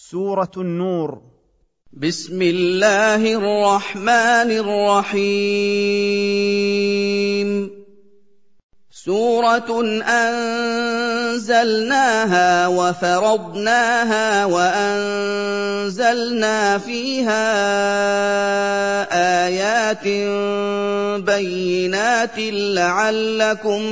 سورة النور. بسم الله الرحمن الرحيم. سورة أنزلناها وفرضناها وأنزلنا فيها آيات بينات لعلكم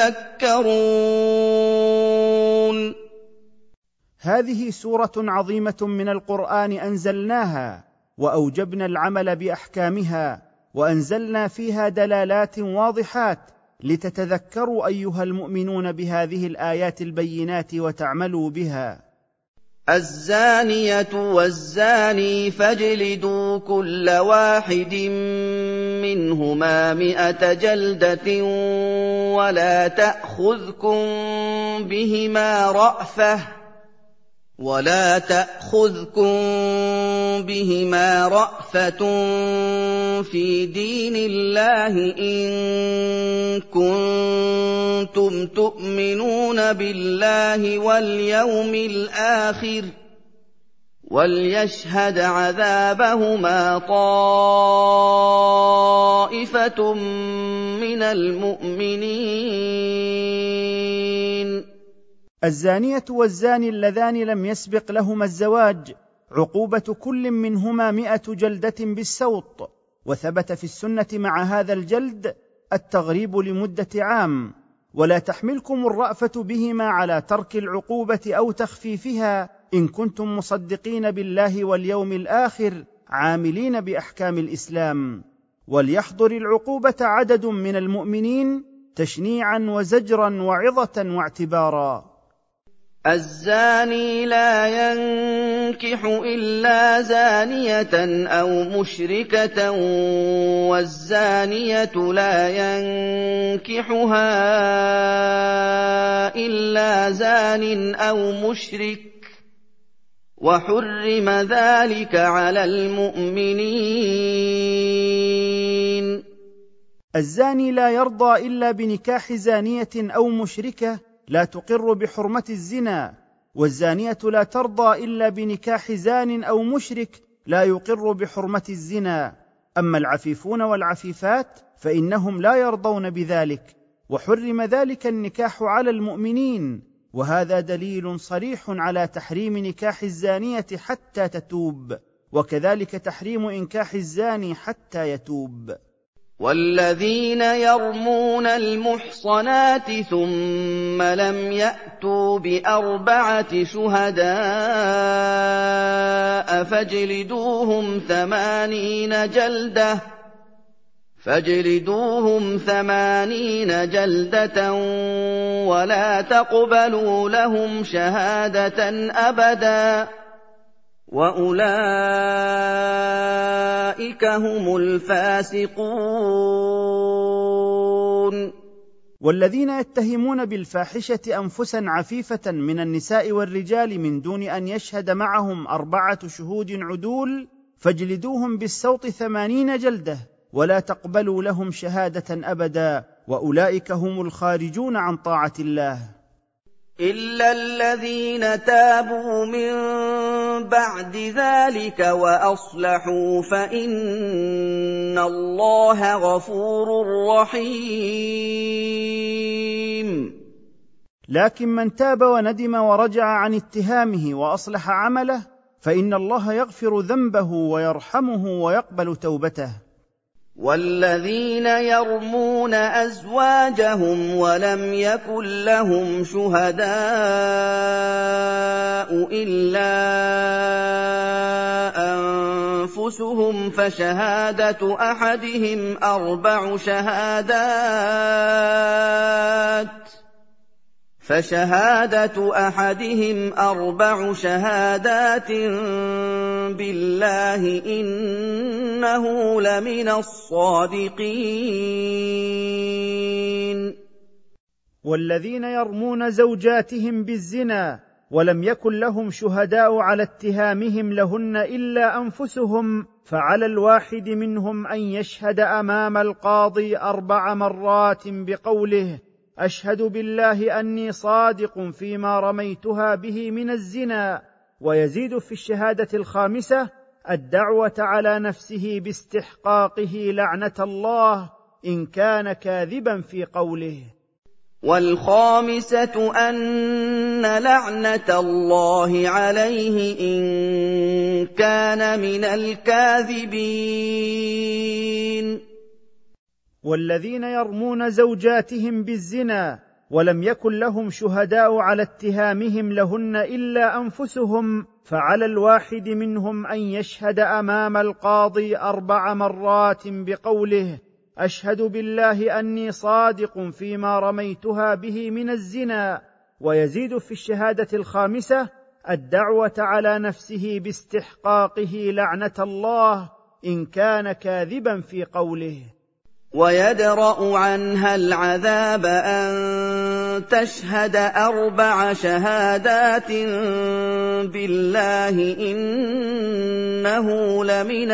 تذكرون. هذه سورة عظيمة من القرآن أنزلناها وأوجبنا العمل بأحكامها، وأنزلنا فيها دلالات واضحات لتتذكروا أيها المؤمنون بهذه الآيات البينات وتعملوا بها. الزانية والزاني فاجلدوا كل واحد منهما 100 جلدة ولا تأخذكم بهما رأفة في دين الله إن كنتم تؤمنون بالله واليوم الآخر، وليشهد عذابهما طائفة من المؤمنين. الزانية والزاني اللذان لم يسبق لهما الزواج عقوبة كل منهما 100 جلدة بالسوط، وثبت في السنة مع هذا الجلد التغريب لمدة عام، ولا تحملكم الرأفة بهما على ترك العقوبة أو تخفيفها إن كنتم مصدقين بالله واليوم الآخر عاملين بأحكام الإسلام. وليحضر العقوبة عدد من المؤمنين تشنيعا وزجرا وعظة واعتبارا. الزاني لا ينكح إلا زانية أو مشركة، والزانية لا ينكحها إلا زان أو مشرك، وحرم ذلك على المؤمنين. الزاني لا يرضى إلا بنكاح زانية أو مشركة لا تقر بحرمة الزنا، والزانية لا ترضى إلا بنكاح زان أو مشرك لا يقر بحرمة الزنا. أما العفيفون والعفيفات فإنهم لا يرضون بذلك، وحرم ذلك النكاح على المؤمنين، وهذا دليل صريح على تحريم نكاح الزانية حتى تتوب، وكذلك تحريم إنكاح الزاني حتى يتوب. والذين يرمون المحصنات ثم لم يأتوا ب4 شهداء فاجلدوهم 80 جلدة ولا تقبلوا لهم شهادة أبدا، وأولئك هم الفاسقون. والذين يتهمون بالفاحشة أنفسا عفيفة من النساء والرجال من دون أن يشهد معهم 4 شهود عدول فاجلدوهم بالسوط 80 جلدة ولا تقبلوا لهم شهادة أبدا، وأولئك هم الخارجون عن طاعة الله. إلا الذين تابوا من بعد ذلك وأصلحوا فإن الله غفور رحيم. لكن من تاب وندم ورجع عن اتهامه وأصلح عمله فإن الله يغفر ذنبه ويرحمه ويقبل توبته. والذين يرمون أزواجهم ولم يكن لهم شهداء إلا أنفسهم فشهادة أحدهم 4 شهادات بالله إنه لمن الصادقين. والذين يرمون زوجاتهم بالزنا ولم يكن لهم شهداء على اتهامهم لهن إلا أنفسهم فعلى الواحد منهم أن يشهد أمام القاضي 4 مرات بقوله: أشهد بالله أني صادق فيما رميتها به من الزنا، ويزيد في الشهادة الخامسة الدعوة على نفسه باستحقاقه لعنة الله إن كان كاذبا في قوله. والخامسة أن لعنة الله عليه إن كان من الكاذبين. والذين يرمون زوجاتهم بالزنا ولم يكن لهم شهداء على اتهامهم لهن إلا أنفسهم، فعلى الواحد منهم أن يشهد أمام القاضي 4 مرات بقوله: أشهد بالله أني صادق فيما رميتها به من الزنا. ويزيد في الشهادة الخامسة الدعوة على نفسه باستحقاقه لعنة الله إن كان كاذبا في قوله. ويدرأ عنها العذاب أن تشهد 4 شهادات بالله إنه لمن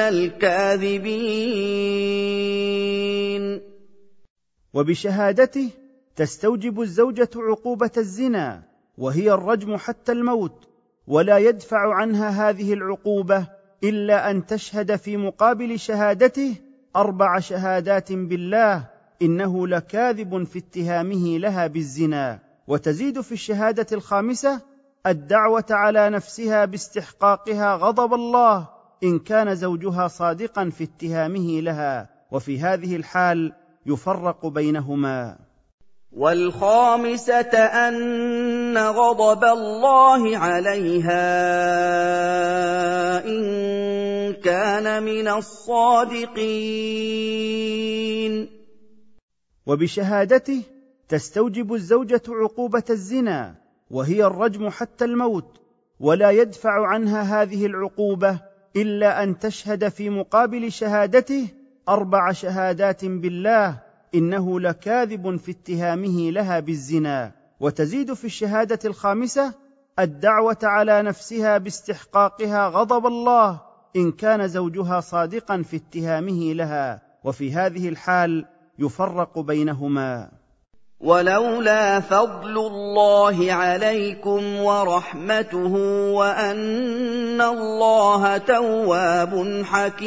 الكاذبين. وبشهادته تستوجب الزوجة عقوبة الزنا، وهي الرجم حتى الموت، ولا يدفع عنها هذه العقوبة إلا أن تشهد في مقابل شهادته 4 شهادات بالله إنه لكاذب في اتهامه لها بالزنا. وتزيد في الشهادة الخامسة الدعوة على نفسها باستحقاقها غضب الله إن كان زوجها صادقا في اتهامه لها، وفي هذه الحال يفرق بينهما. والخامسة أن غضب الله عليها إن كان من الصادقين. وبشهادته تستوجب الزوجة عقوبة الزنا، وهي الرجم حتى الموت، ولا يدفع عنها هذه العقوبة إلا أن تشهد في مقابل شهادته 4 شهادات بالله إنه لكاذب في اتهامه لها بالزنا. وتزيد في الشهادة الخامسة الدعوة على نفسها باستحقاقها غضب الله إن كان زوجها صادقا في اتهامه لها، وفي هذه الحال يفرق بينهما. ولولا فضل الله عليكم ورحمته وأن الله تواب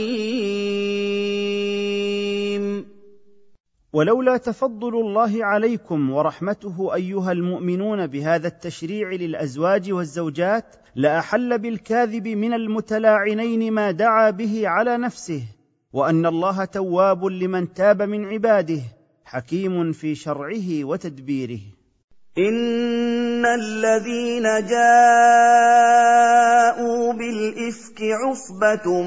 حكيم. ولولا تفضل الله عليكم ورحمته أيها المؤمنون بهذا التشريع للأزواج والزوجات لأحل بالكاذب من المتلاعنين ما دعا به على نفسه، وأن الله تواب لمن تاب من عباده حكيم في شرعه وتدبيره. إن الذين جاءوا بالإفك عصبة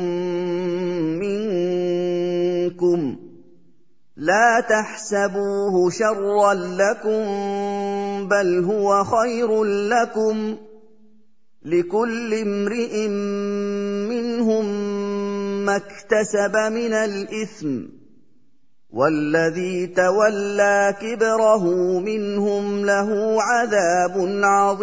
منكم لا تحسبوه شرا لكم بل هو خير لكم، لكل امرئ منهم ما اكتسب من الإثم، والذي تولى كبره منهم له عذاب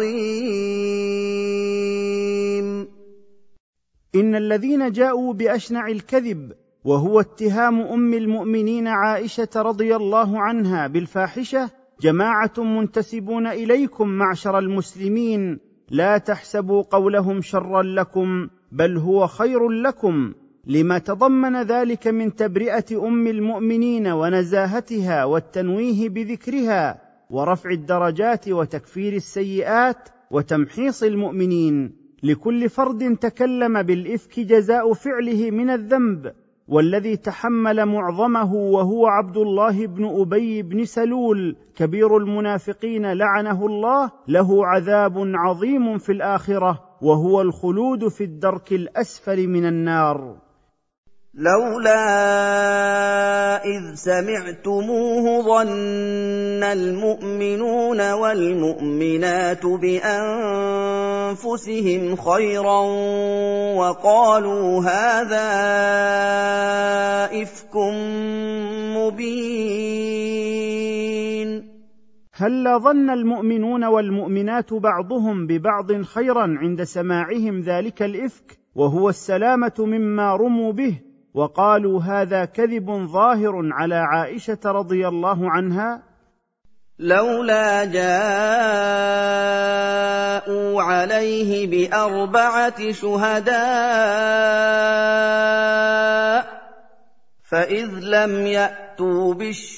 عظيم. إن الذين جاءوا بأشنع الكذب، وهو اتهام أم المؤمنين عائشة رضي الله عنها بالفاحشة، جماعة منتسبون إليكم معشر المسلمين، لا تحسبوا قولهم شرا لكم بل هو خير لكم، لما تضمن ذلك من تبرئة أم المؤمنين ونزاهتها والتنويه بذكرها ورفع الدرجات وتكفير السيئات وتمحيص المؤمنين. لكل فرد تكلم بالإفك جزاء فعله من الذنب، والذي تحمل معظمه وهو عبد الله بن أبي بن سلول كبير المنافقين لعنه الله، له عذاب عظيم في الآخرة، وهو الخلود في الدرك الأسفل من النار. لولا إذ سمعتموه ظن المؤمنون والمؤمنات بأنفسهم خيرا وقالوا هذا إفك مبين. هلا ظن المؤمنون والمؤمنات بعضهم ببعض خيرا عند سماعهم ذلك الإفك، وهو السلامة مما رموا به، وقالوا هذا كذب ظاهر على عائشة رضي الله عنها. لولا جاءوا عليه بأربعة شهداء فإذ لم يأتوا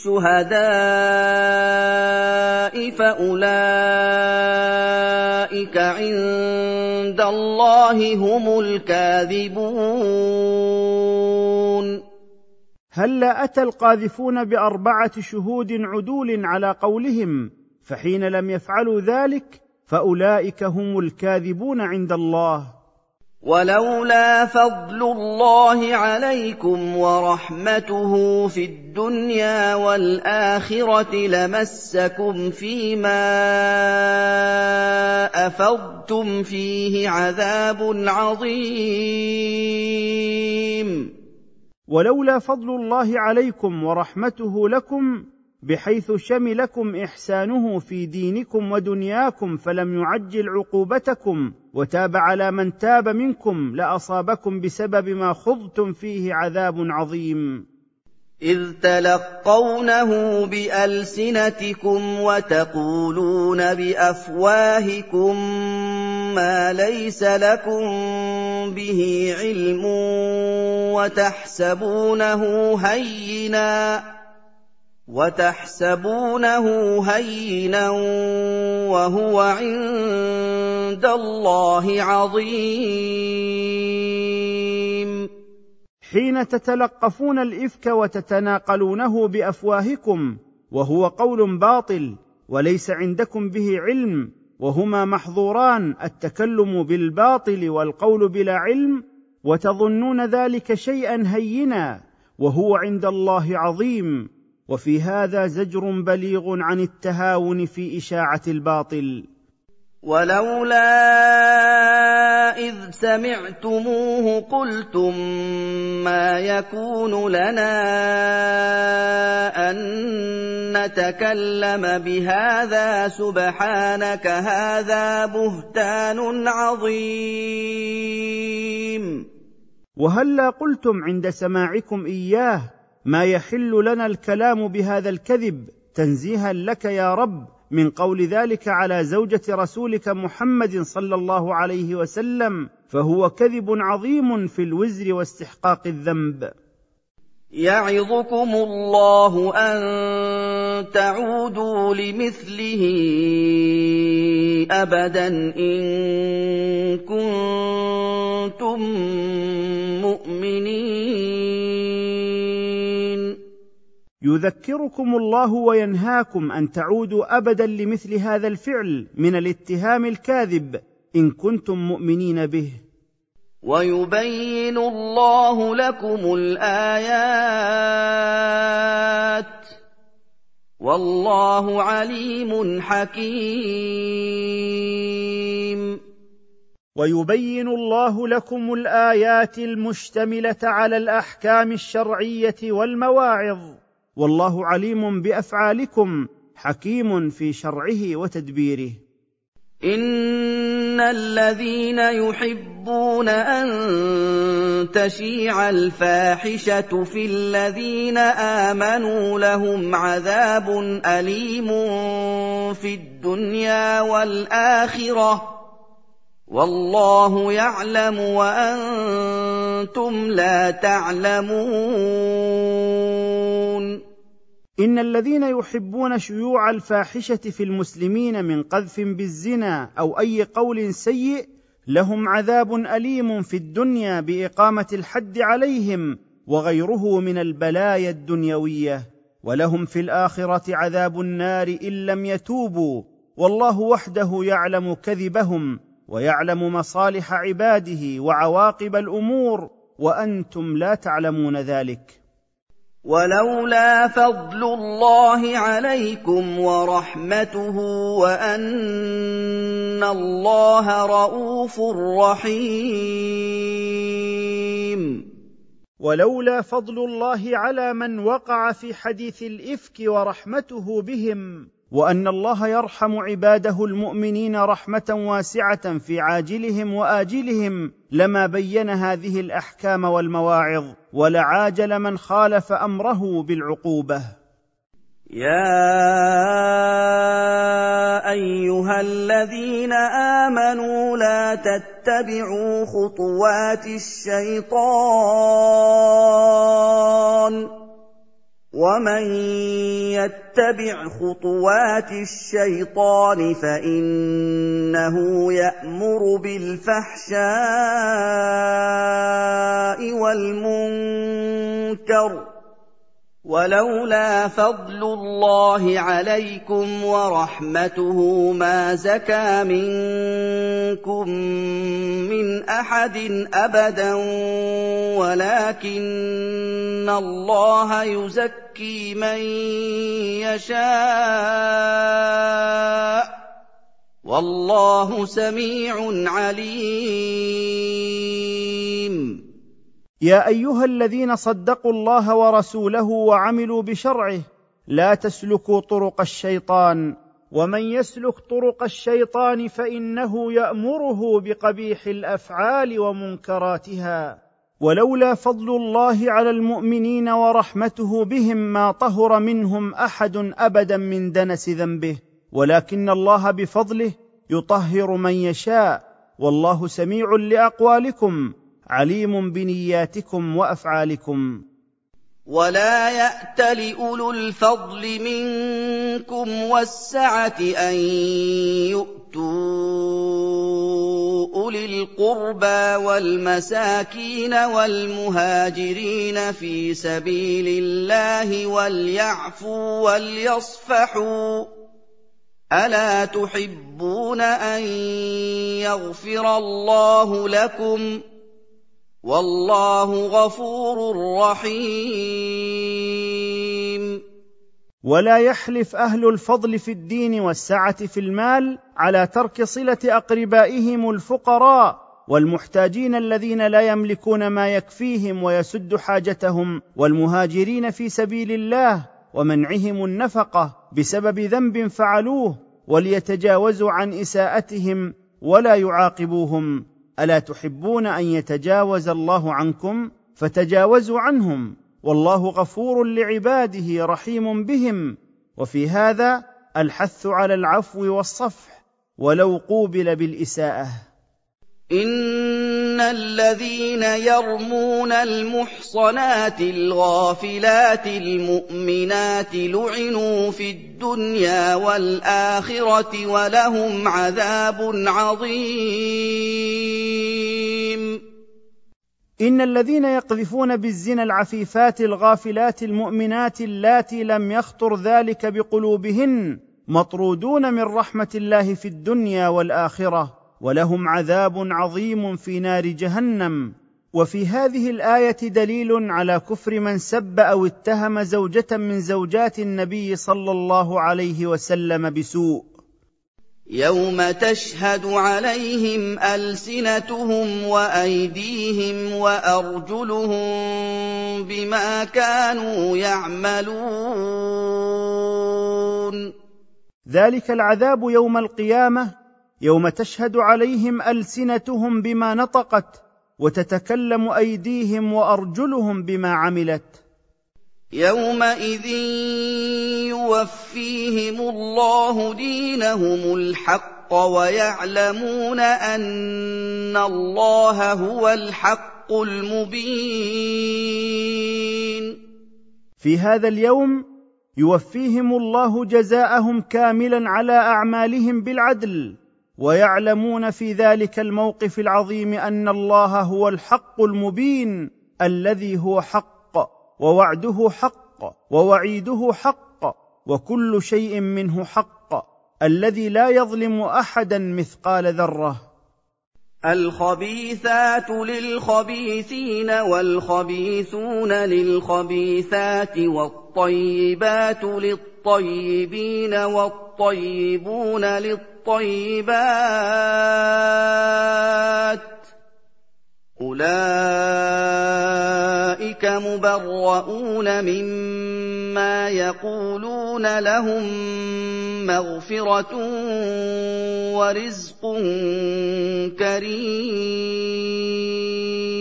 بالشهداء فأولئك عند الله هم الكاذبون. هلا أتى القاذفون ب4 شهود عدول على قولهم، فحين لم يفعلوا ذلك فأولئك هم الكاذبون عند الله. ولولا فضل الله عليكم ورحمته في الدنيا والآخرة لمسكم فيما أفضتم فيه عذاب عظيم. ولولا فضل الله عليكم ورحمته لكم بحيث شملكم إحسانه في دينكم ودنياكم فلم يعجل عقوبتكم وتاب على من تاب منكم لأصابكم بسبب ما خضتم فيه عذاب عظيم. إذ تلقونه بألسنتكم وتقولون بأفواهكم ما ليس لكم به علم وتحسبونه هينا وهو عند الله عظيم. حين تتلقفون الإفك وتتناقلونه بأفواهكم وهو قول باطل وليس عندكم به علم، وهما محظوران، التكلم بالباطل والقول بلا علم، وتظنون ذلك شيئا هينا وهو عند الله عظيم. وفي هذا زجر بليغ عن التهاون في إشاعة الباطل. ولولا إذ سمعتموه قلتم ما يكون لنا أن نتكلم بهذا سبحانك هذا بهتان عظيم. وهلا قلتم عند سماعكم إياه ما يحل لنا الكلام بهذا الكذب تنزيها لك يا رب من قول ذلك على زوجة رسولك محمد صلى الله عليه وسلم، فهو كذب عظيم في الوزر واستحقاق الذنب. يعظكم الله أن تعودوا لمثله أبدا إن كنتم مؤمنين. يذكركم الله وينهاكم أن تعودوا أبدا لمثل هذا الفعل من الاتهام الكاذب إن كنتم مؤمنين به. ويبين الله لكم الآيات والله عليم حكيم. ويبين الله لكم الآيات المشتملة على الأحكام الشرعية والمواعظ، والله عليم بأفعالكم حكيم في شرعه وتدبيره. إن الذين يحبون أن تشيع الفاحشة في الذين آمنوا لهم عذاب أليم في الدنيا والآخرة والله يعلم وأنتم لا تعلمون. إن الذين يحبون شيوع الفاحشة في المسلمين من قذف بالزنا أو أي قول سيء لهم عذاب أليم في الدنيا بإقامة الحد عليهم وغيره من البلايا الدنيوية، ولهم في الآخرة عذاب النار إن لم يتوبوا، والله وحده يعلم كذبهم ويعلم مصالح عباده وعواقب الأمور وأنتم لا تعلمون ذلك. ولولا فضل الله عليكم ورحمته وأن الله رءوف رحيم. ولولا فضل الله على من وقع في حديث الإفك ورحمته بهم، وأن الله يرحم عباده المؤمنين رحمة واسعة في عاجلهم وآجلهم، لما بين هذه الأحكام والمواعظ ولعاجل من خالف أمره بالعقوبة. يَا أَيُّهَا الَّذِينَ آمَنُوا لَا تَتَّبِعُوا خُطُوَاتِ الشَّيْطَانِ ۚ وَمَن يَتَّبِعْ خُطُوَاتِ الشَّيْطَانِ فَإِنَّهُ يَأْمُرُ بِالْفَحْشَاءِ وَالْمُنكَرِ ۚ وَلَوْلَا فَضْلُ اللَّهِ عَلَيْكُمْ وَرَحْمَتُهُ مَا زَكَىٰ مِنكُم مِّنْ أَحَدٍ أَبَدًا وَلَٰكِنَّ اللَّهَ يُزَكِّي مَن يَشَاءُ ۗ وَاللَّهُ سَمِيعٌ عَلِيمٌ. يا ايها الذين صدقوا الله ورسوله وعملوا بشرعه لا تسلكوا طرق الشيطان، ومن يسلك طرق الشيطان فانه يامره بقبيح الافعال ومنكراتها. ولولا فضل الله على المؤمنين ورحمته بهم ما طهر منهم احد ابدا من دنس ذنبه، ولكن الله بفضله يطهر من يشاء، والله سميع لاقوالكم عليم بنياتكم وافعالكم. ولا يأتل أولو الفضل منكم والسعة أن يؤتوا أولي القربى والمساكين والمهاجرين في سبيل الله وليعفوا وليصفحوا، ألا تحبون أن يغفر الله لكم؟ وَاللَّهُ غَفُورٌ رَّحِيمٌ. ولا يحلف أهل الفضل في الدين والسعة في المال على ترك صلة أقربائهم الفقراء والمحتاجين الذين لا يملكون ما يكفيهم ويسد حاجتهم، والمهاجرين في سبيل الله ومنعهم النفقة بسبب ذنب فعلوه، وليتجاوزوا عن إساءتهم ولا يعاقبوهم. ألا تحبون أن يتجاوز الله عنكم؟ فتجاوزوا عنهم، والله غفور لعباده رحيم بهم. وفي هذا الحث على العفو والصفح ولو قوبل بالإساءة. إن الذين يرمون المحصنات الغافلات المؤمنات لعنوا في الدنيا والآخرة ولهم عذاب عظيم. إن الذين يقذفون بالزنا العفيفات الغافلات المؤمنات اللاتي لم يخطر ذلك بقلوبهن مطرودون من رحمة الله في الدنيا والآخرة، ولهم عذاب عظيم في نار جهنم. وفي هذه الآية دليل على كفر من سب أو اتهم زوجة من زوجات النبي صلى الله عليه وسلم بسوء. يوم تشهد عليهم ألسنتهم وأيديهم وأرجلهم بما كانوا يعملون. ذلك العذاب يوم القيامة، يوم تشهد عليهم ألسنتهم بما نطقت، وتتكلم أيديهم وأرجلهم بما عملت. يومئذ يوفيهم الله دينهم الحق ويعلمون أن الله هو الحق المبين. في هذا اليوم يوفيهم الله جزاءهم كاملا على أعمالهم بالعدل، ويعلمون في ذلك الموقف العظيم أن الله هو الحق المبين الذي هو حق، ووعده حق، ووعيده حق، وكل شيء منه حق، الذي لا يظلم أحدا مثقال ذرة. الخبيثات للخبيثين والخبيثون للخبيثات والطيبات للطيبين والطيبون للطيبات، أولئك مبرؤون مما يقولون، لهم مغفرة ورزق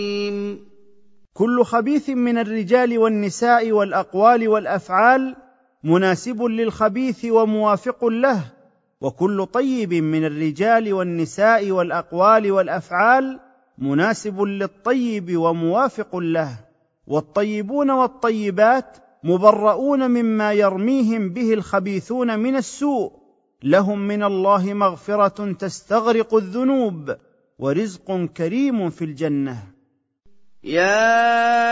كريم. كل خبيث من الرجال والنساء والأقوال والأفعال مناسب للخبيث وموافق له، وكل طيب من الرجال والنساء والأقوال والأفعال مناسب للطيب وموافق له. والطيبون والطيبات مبرؤون مما يرميهم به الخبيثون من السوء، لهم من الله مغفرة تستغرق الذنوب ورزق كريم في الجنة. يا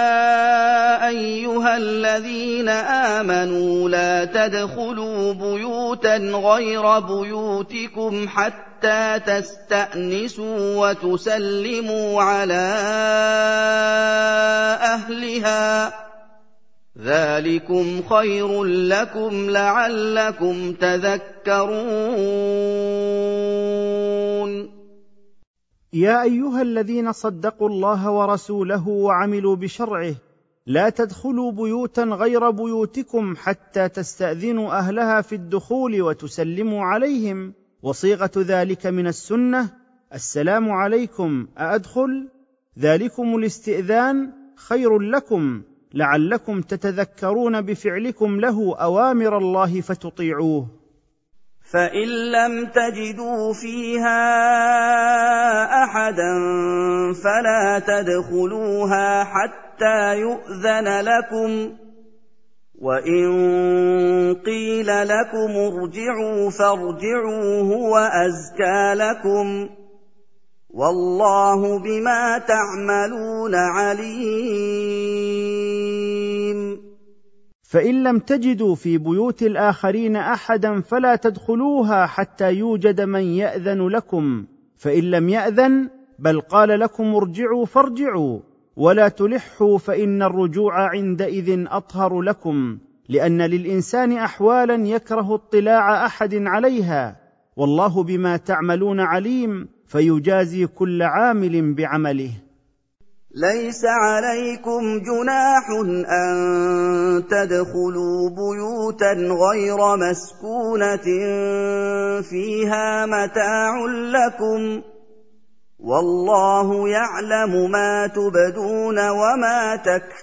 أيها الذين آمنوا لا تدخلوا بيوتا غير بيوتكم حتى تستأنسوا وتسلموا على أهلها، ذلكم خير لكم لعلكم تذكرون. يا أيها الذين صدقوا الله ورسوله وعملوا بشرعه، لا تدخلوا بيوتا غير بيوتكم حتى تستأذنوا أهلها في الدخول وتسلموا عليهم، وصيغة ذلك من السنة: السلام عليكم أأدخل؟ ذلكم الاستئذان خير لكم لعلكم تتذكرون بفعلكم له أوامر الله فتطيعوه. فإن لم تجدوا فيها أحدا فلا تدخلوها حتى يؤذن لكم، وإن قيل لكم ارجعوا فارجعوا هو أزكى لكم، والله بما تعملون عليم. فإن لم تجدوا في بيوت الآخرين أحدا فلا تدخلوها حتى يوجد من يأذن لكم، فإن لم يأذن بل قال لكم ارجعوا فارجعوا، ولا تلحوا، فإن الرجوع عندئذ أطهر لكم، لأن للإنسان أحوالا يكره اطلاع أحد عليها، والله بما تعملون عليم، فيجازي كل عامل بعمله. ليس عليكم جناح أن تدخلوا بيوتا غير مسكونة فيها متاع لكم، والله يعلم ما تبدون وما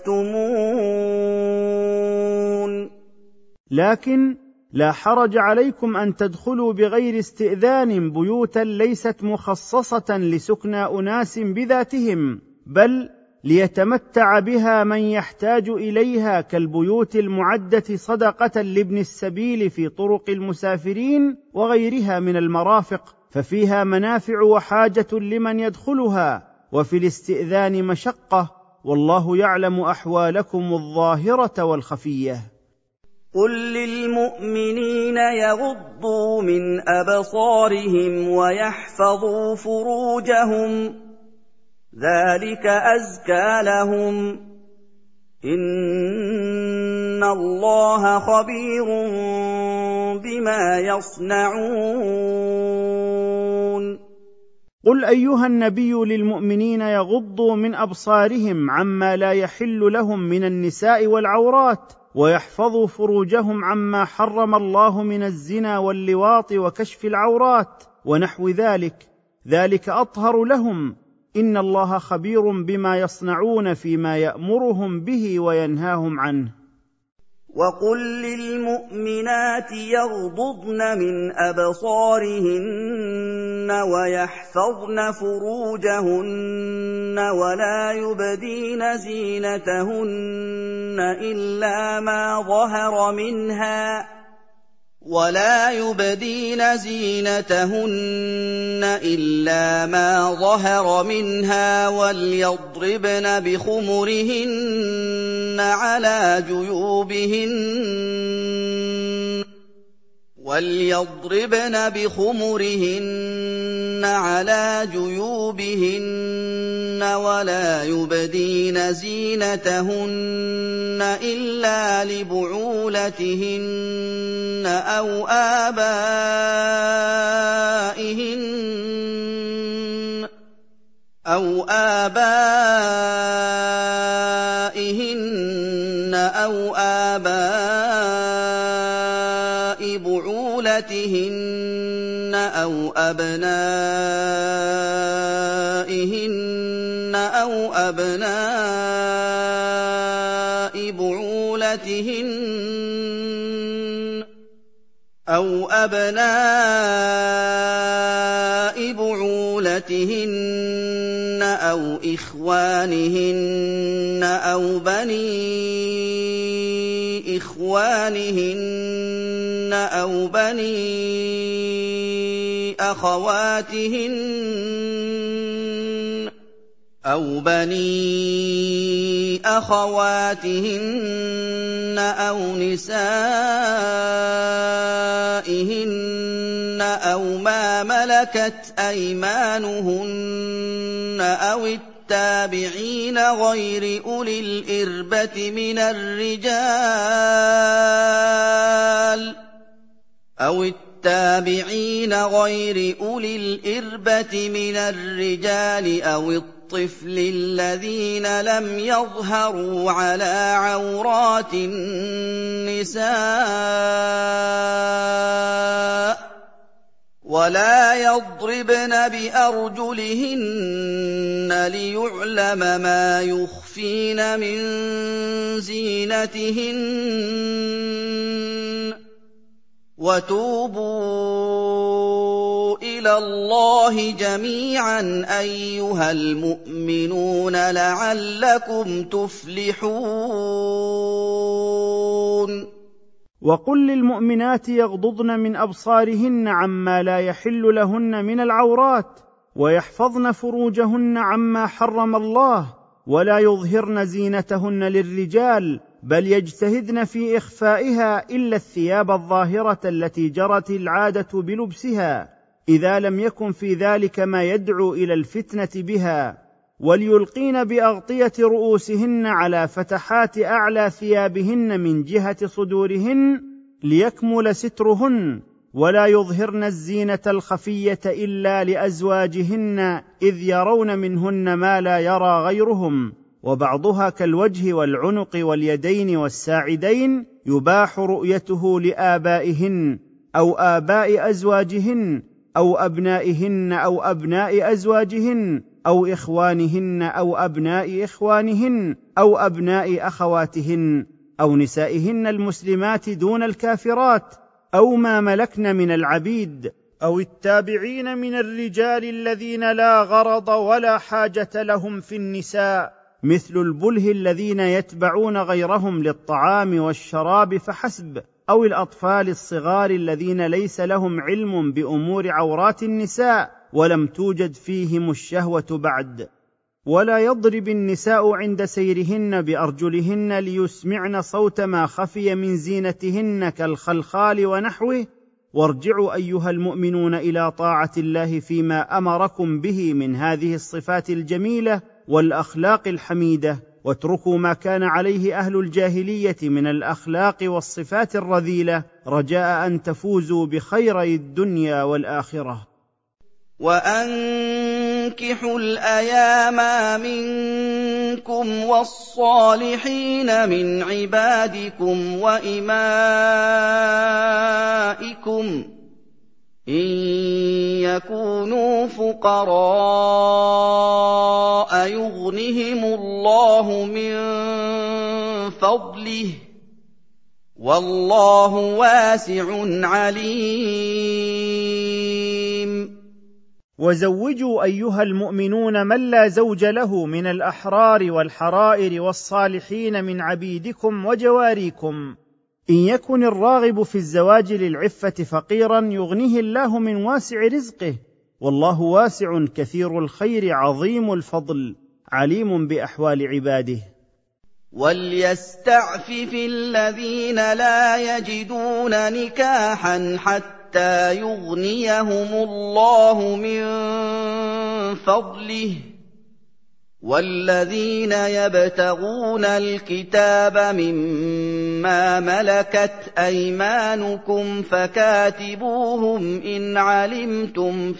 تكتمون. لكن لا حرج عليكم أن تدخلوا بغير استئذان بيوتا ليست مخصصة لسكنى أناس بذاتهم، بل ليتمتع بها من يحتاج إليها، كالبيوت المعدة صدقة لابن السبيل في طرق المسافرين وغيرها من المرافق، ففيها منافع وحاجة لمن يدخلها، وفي الاستئذان مشقة، والله يعلم أحوالكم الظاهرة والخفية. قل للمؤمنين يغضوا من أبصارهم ويحفظوا فروجهم، ذلك أزكى لهم، إن الله خبير بما يصنعون. قل أيها النبي للمؤمنين يغضوا من أبصارهم عما لا يحل لهم من النساء والعورات، ويحفظوا فروجهم عما حرم الله من الزنا واللواط وكشف العورات ونحو ذلك، ذلك أطهر لهم، إن الله خبير بما يصنعون فيما يأمرهم به وينهاهم عنه. وقل للمؤمنات يغضضن من أبصارهن ويحفظن فروجهن ولا يبدين زينتهن إلا ما ظهر منها وليضربن بخمرهن على جيوبهن ولا يبدين زينتهن إلا لبعولتهن أو آبائهن أو آباء بعولتهن أو أبنائهن أو أبناء بعولتهن أَوْ أَبْنَاءِ بُعُولَتِهِنَّ أَوْ إِخْوَانِهِنَّ أَوْ بَنِي إِخْوَانِهِنَّ أَوْ بَنِي أَخَوَاتِهِنَّ أَوْ نِسَائِهِنَّ أَوْ مَا مَلَكَتْ أَيْمَانُهُنَّ أَوِ التَّابِعِينَ غَيْرِ أُولِي الْإِرْبَةِ مِنَ الرِّجَالِ أَوِ الطِّفْلِ الَّذِينَ لَمْ يَظْهَرُوا عَلَىٰ عَوْرَاتِ النِّسَاءِ ۖ وَلَا يَضْرِبْنَ بِأَرْجُلِهِنَّ لِيُعْلَمَ مَا يُخْفِينَ مِن زِينَتِهِنَّ ۚ وَتُوبُوا إِلَى اللَّهِ جَمِيعًا أَيُّهَا الْمُؤْمِنُونَ لَعَلَّكُمْ تُفْلِحُونَ. وقل للمؤمنات يغضضن من أبصارهن عما لا يحل لهن من العورات، ويحفظن فروجهن عما حرم الله، ولا يظهرن زينتهن للرجال، بل يجتهدن في إخفائها إلا الثياب الظاهرة التي جرت العادة بلبسها، إذا لم يكن في ذلك ما يدعو إلى الفتنة بها. وليلقين بأغطية رؤوسهن على فتحات أعلى ثيابهن من جهة صدورهن ليكمل سترهن، ولا يظهرن الزينة الخفية إلا لأزواجهن إذ يرون منهن ما لا يرى غيرهم، وبعضها كالوجه والعنق واليدين والساعدين يباح رؤيته لآبائهن أو آباء أزواجهن أو أبنائهن أو أبناء أزواجهن أو إخوانهن أو أبناء إخوانهن أو أبناء أخواتهن أو نسائهن المسلمات دون الكافرات أو ما ملكن من العبيد أو التابعين من الرجال الذين لا غرض ولا حاجة لهم في النساء، مثل البله الذين يتبعون غيرهم للطعام والشراب فحسب، أو الأطفال الصغار الذين ليس لهم علم بأمور عورات النساء ولم توجد فيهم الشهوة بعد. ولا يضرب النساء عند سيرهن بأرجلهن ليسمعن صوت ما خفي من زينتهن كالخلخال ونحوه. وارجعوا أيها المؤمنون إلى طاعة الله فيما أمركم به من هذه الصفات الجميلة والأخلاق الحميدة، واتركوا ما كان عليه أهل الجاهلية من الأخلاق والصفات الرذيلة، رجاء أن تفوزوا بخيري الدنيا والآخرة. وَأَنكِحُوا الْأَيَامَ مِنكُمْ وَالصَّالِحِينَ مِنْ عِبَادِكُمْ وَإِمَائِكُمْ إِن يَكُونُوا فُقَرَاءَ يُغْنِهِمُ اللَّهُ مِن فَضْلِهِ ۗ وَاللَّهُ وَاسِعٌ عَلِيمٌ. وزوجوا أيها المؤمنون من لا زوج له من الأحرار والحرائر والصالحين من عبيدكم وجواريكم، إن يكن الراغب في الزواج للعفة فقيرا يغنيه الله من واسع رزقه، والله واسع كثير الخير عظيم الفضل عليم بأحوال عباده. وَلْيَسْتَعْفِفِ الَّذِينَ لَا يَجِدُونَ نِكَاحًا حَتَّىٰ يُغْنِيَهُمُ اللَّهُ مِن فَضْلِهِ ۗ وَالَّذِينَ يَبْتَغُونَ الْكِتَابَ مِمَّا مَلَكَتْ أَيْمَانُكُمْ فَكَاتِبُوهُمْ إِنْ عَلِمْتُمْ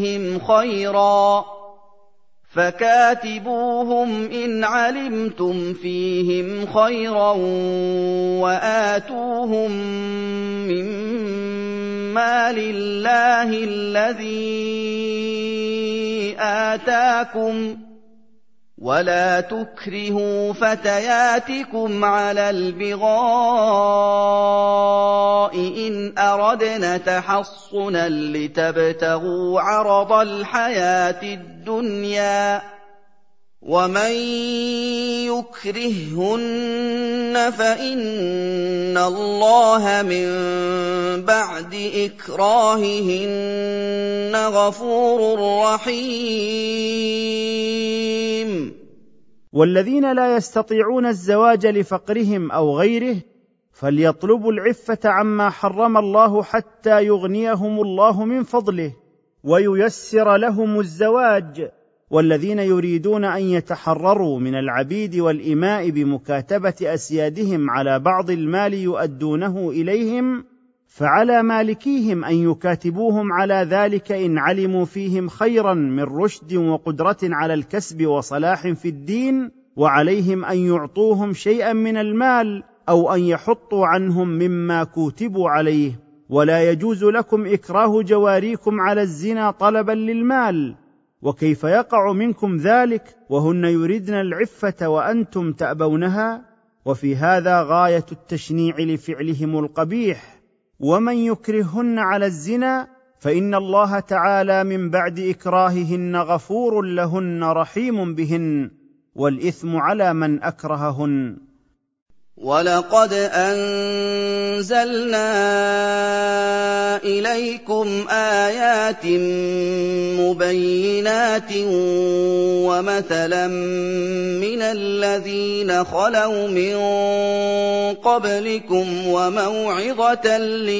فِيهِمْ خَيْرًا وَآتُوهُم مِّن مَّالِ اللَّهِ الَّذِي آتَاكُمْ ۚ ولا تكرهوا فتياتكم على البغاء إن أردنا تحصنا لتبتغوا عرض الحياة الدنيا ومن يكرههن فإن الله من بعد إكراههن غفور رحيم. والذين لا يستطيعون الزواج لفقرهم أو غيره فليطلبوا العفة عما حرم الله حتى يغنيهم الله من فضله وييسر لهم الزواج. والذين يريدون أن يتحرروا من العبيد والإماء بمكاتبة أسيادهم على بعض المال يؤدونه إليهم فعلى مالكيهم أن يكاتبوهم على ذلك إن علموا فيهم خيرا من رشد وقدرة على الكسب وصلاح في الدين، وعليهم أن يعطوهم شيئا من المال أو أن يحطوا عنهم مما كوتبوا عليه. ولا يجوز لكم إكراه جواريكم على الزنا طلبا للمال، وكيف يقع منكم ذلك وهن يردن العفة وأنتم تأبونها؟ وفي هذا غاية التشنيع لفعلهم القبيح. ومن يكرههن على الزنا فإن الله تعالى من بعد إكراههن غفور لهن رحيم بهن، والإثم على من أكرههن. ولقد أنزلنا إليكم آيات مبينات ومثلا من الذين خلوا من قبلكم وموعظة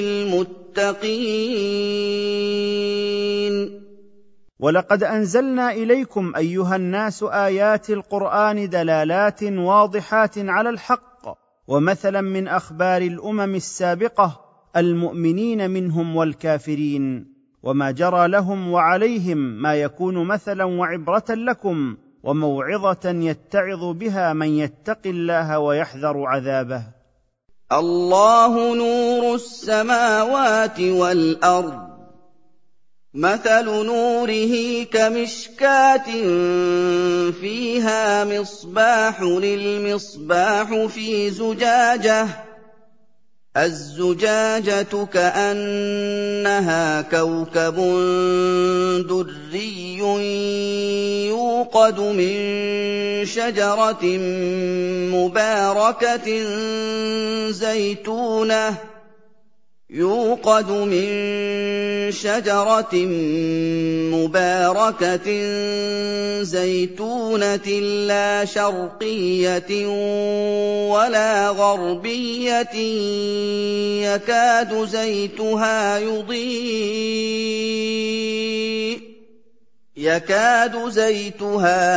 للمتقين. ولقد أنزلنا إليكم أيها الناس آيات القرآن دلالات واضحات على الحق ومثلا من أخبار الأمم السابقة المؤمنين منهم والكافرين، وما جرى لهم وعليهم، ما يكون مثلا وعبرة لكم وموعظة يتعظ بها من يتقي الله ويحذر عذابه. الله نور السماوات والأرض، مثل نوره كمشكاة فيها مصباح، المصباح في زجاجة، الزجاجة كأنها كوكب دري يوقد من شجرة مباركة زيتونة لا شرقية ولا غربية يكاد زيتها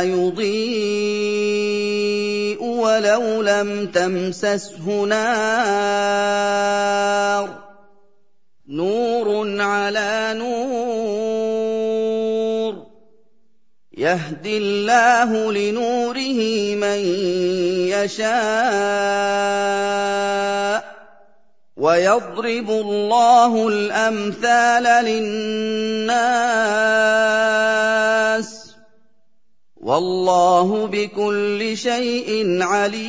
يضيء ولو لم تمسسه نار، نور على نور، يهدي الله لنوره من يشاء، ويضرب الله الأمثال للناس، والله بكل شيء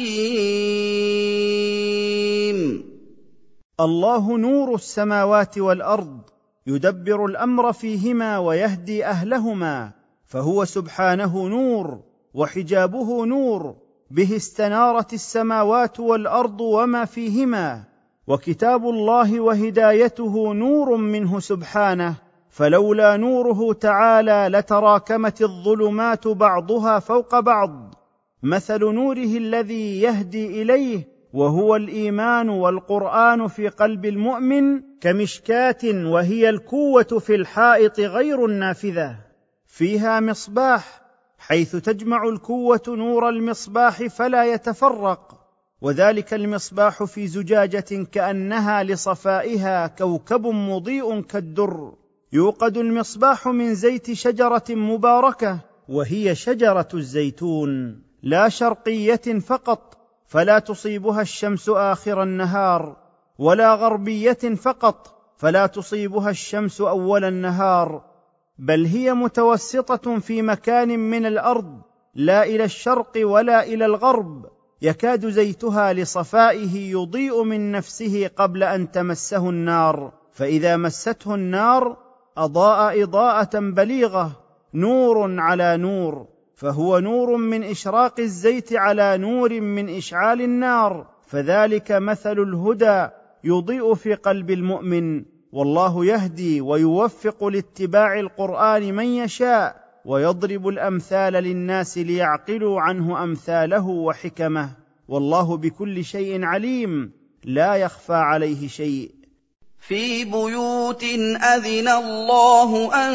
عليم. الله نور السماوات والأرض، يدبر الأمر فيهما ويهدي أهلهما، فهو سبحانه نور وحجابه نور، به استنارت السماوات والأرض وما فيهما، وكتاب الله وهدايته نور منه سبحانه، فلولا نوره تعالى لتراكمت الظلمات بعضها فوق بعض. مثل نوره الذي يهدي إليه وهو الإيمان والقرآن في قلب المؤمن كمشكاة، وهي الكوة في الحائط غير النافذة، فيها مصباح، حيث تجمع الكوة نور المصباح فلا يتفرق، وذلك المصباح في زجاجة كأنها لصفائها كوكب مضيء كالدر. يوقد المصباح من زيت شجرة مباركة، وهي شجرة الزيتون، لا شرقية فقط فلا تصيبها الشمس آخر النهار، ولا غربية فقط فلا تصيبها الشمس أول النهار، بل هي متوسطة في مكان من الأرض لا إلى الشرق ولا إلى الغرب، يكاد زيتها لصفائه يضيء من نفسه قبل أن تمسه النار، فإذا مسته النار أضاء إضاءة بليغة، نور على نور، فهو نور من إشراق الزيت على نور من إشعال النار، فذلك مثل الهدى يضيء في قلب المؤمن. والله يهدي ويوفق لاتباع القرآن من يشاء، ويضرب الأمثال للناس ليعقلوا عنه أمثاله وحكمه، والله بكل شيء عليم، لا يخفى عليه شيء. في بيوت أذن الله أن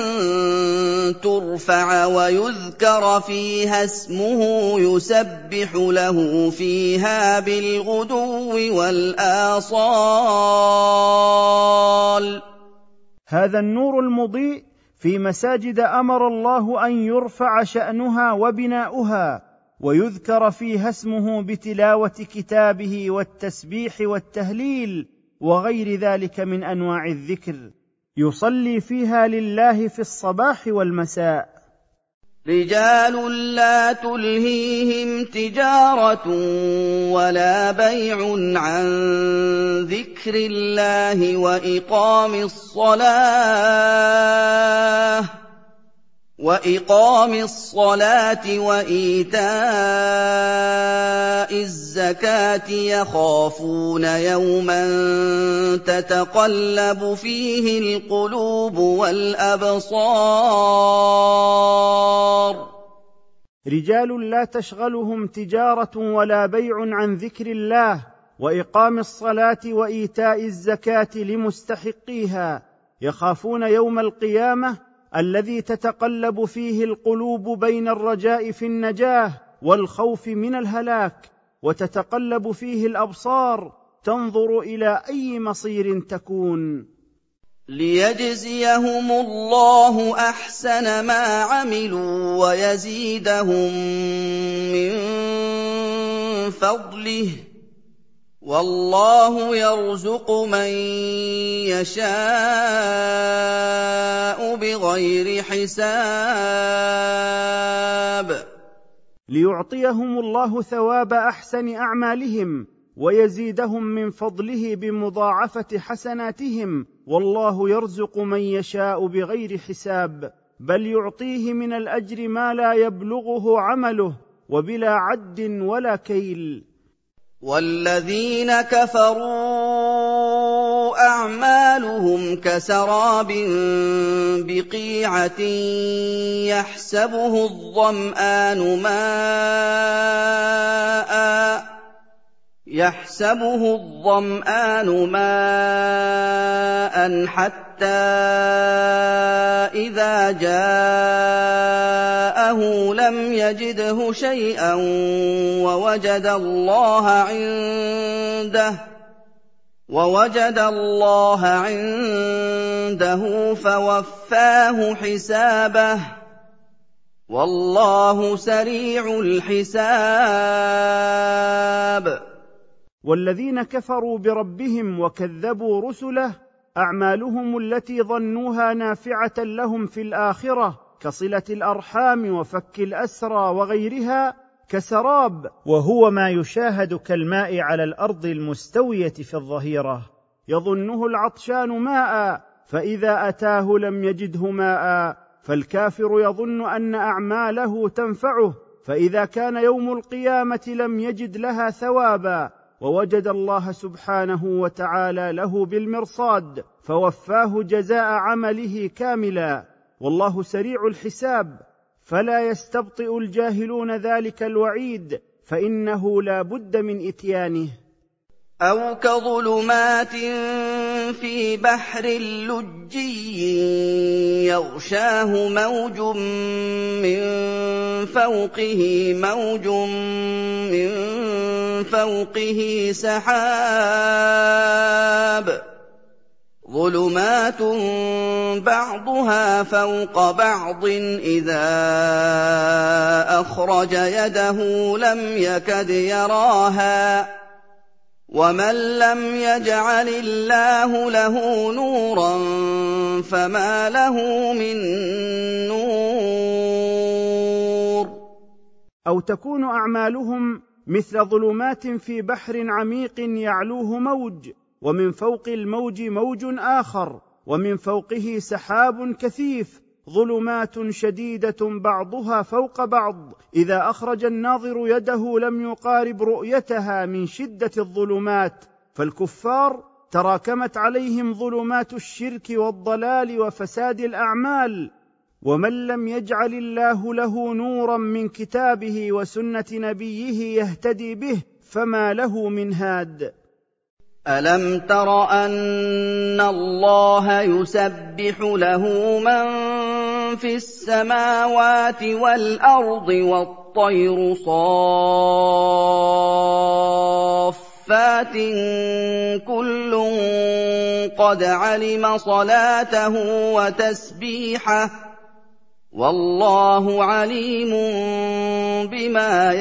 ترفع ويذكر فيها اسمه يسبح له فيها بالغدو والآصال. هذا النور المضيء في مساجد أمر الله أن يرفع شأنها وبناؤها، ويذكر فيها اسمه بتلاوة كتابه والتسبيح والتهليل وغير ذلك من أنواع الذكر، يصلي فيها لله في الصباح والمساء. رجال لا تلهيهم تجارة ولا بيع عن ذكر الله وإقام الصلاة وإيتاء الزكاة يخافون يوما تتقلب فيه القلوب والأبصار. رجال لا تشغلهم تجارة ولا بيع عن ذكر الله وإقام الصلاة وإيتاء الزكاة لمستحقيها، يخافون يوم القيامة الذي تتقلب فيه القلوب بين الرجاء في النجاة والخوف من الهلاك، وتتقلب فيه الأبصار تنظر إلى أي مصير تكون. ليجزيهم الله أحسن ما عملوا ويزيدهم من فضله، والله يرزق من يشاء بغير حساب. ليعطيهم الله ثواب أحسن أعمالهم ويزيدهم من فضله بمضاعفة حسناتهم، والله يرزق من يشاء بغير حساب، بل يعطيه من الأجر ما لا يبلغه عمله وبلا عد ولا كيل. والذين كفروا أعمالهم كسراب بقيعة يحسبه الظمآن ماء حتى إذا جاءه لم يجده شيئا ووجد الله عنده فوفاه حسابه، والله سريع الحساب. والذين كفروا بربهم وكذبوا رسله أعمالهم التي ظنوها نافعة لهم في الآخرة كصلة الأرحام وفك الأسرى وغيرها كسراب، وهو ما يشاهد كالماء على الأرض المستوية في الظهيرة، يظنه العطشان ماء فإذا أتاه لم يجده ماء، فالكافر يظن أن أعماله تنفعه، فإذا كان يوم القيامة لم يجد لها ثوابا، ووجد الله سبحانه وتعالى له بالمرصاد فوفاه جزاء عمله كاملا، والله سريع الحساب، فلا يستبطئ الجاهلون ذلك الوعيد، فإنه لا بد من إتيانه. أو كظلمات في بحر لجي يغشاه موج من فوقه سحاب، ظلمات بعضها فوق بعض إذا أخرج يده لم يكد يراها، ومن لم يجعل الله له نورا فما له من نور. أو تكون أعمالهم مثل ظلمات في بحر عميق يعلوه موج، ومن فوق الموج موج آخر، ومن فوقه سحاب كثيف، ظلمات شديدة بعضها فوق بعض، إذا أخرج الناظر يده لم يقارب رؤيتها من شدة الظلمات. فالكفار تراكمت عليهم ظلمات الشرك والضلال وفساد الأعمال، ومن لم يجعل الله له نورا من كتابه وسنة نبيه يهتدي به فما له من هاد. ألم تر أن الله يسبح له من في السماوات والأرض والطير صافات كل قد علم صلاته وتسبيحه والله عليم بما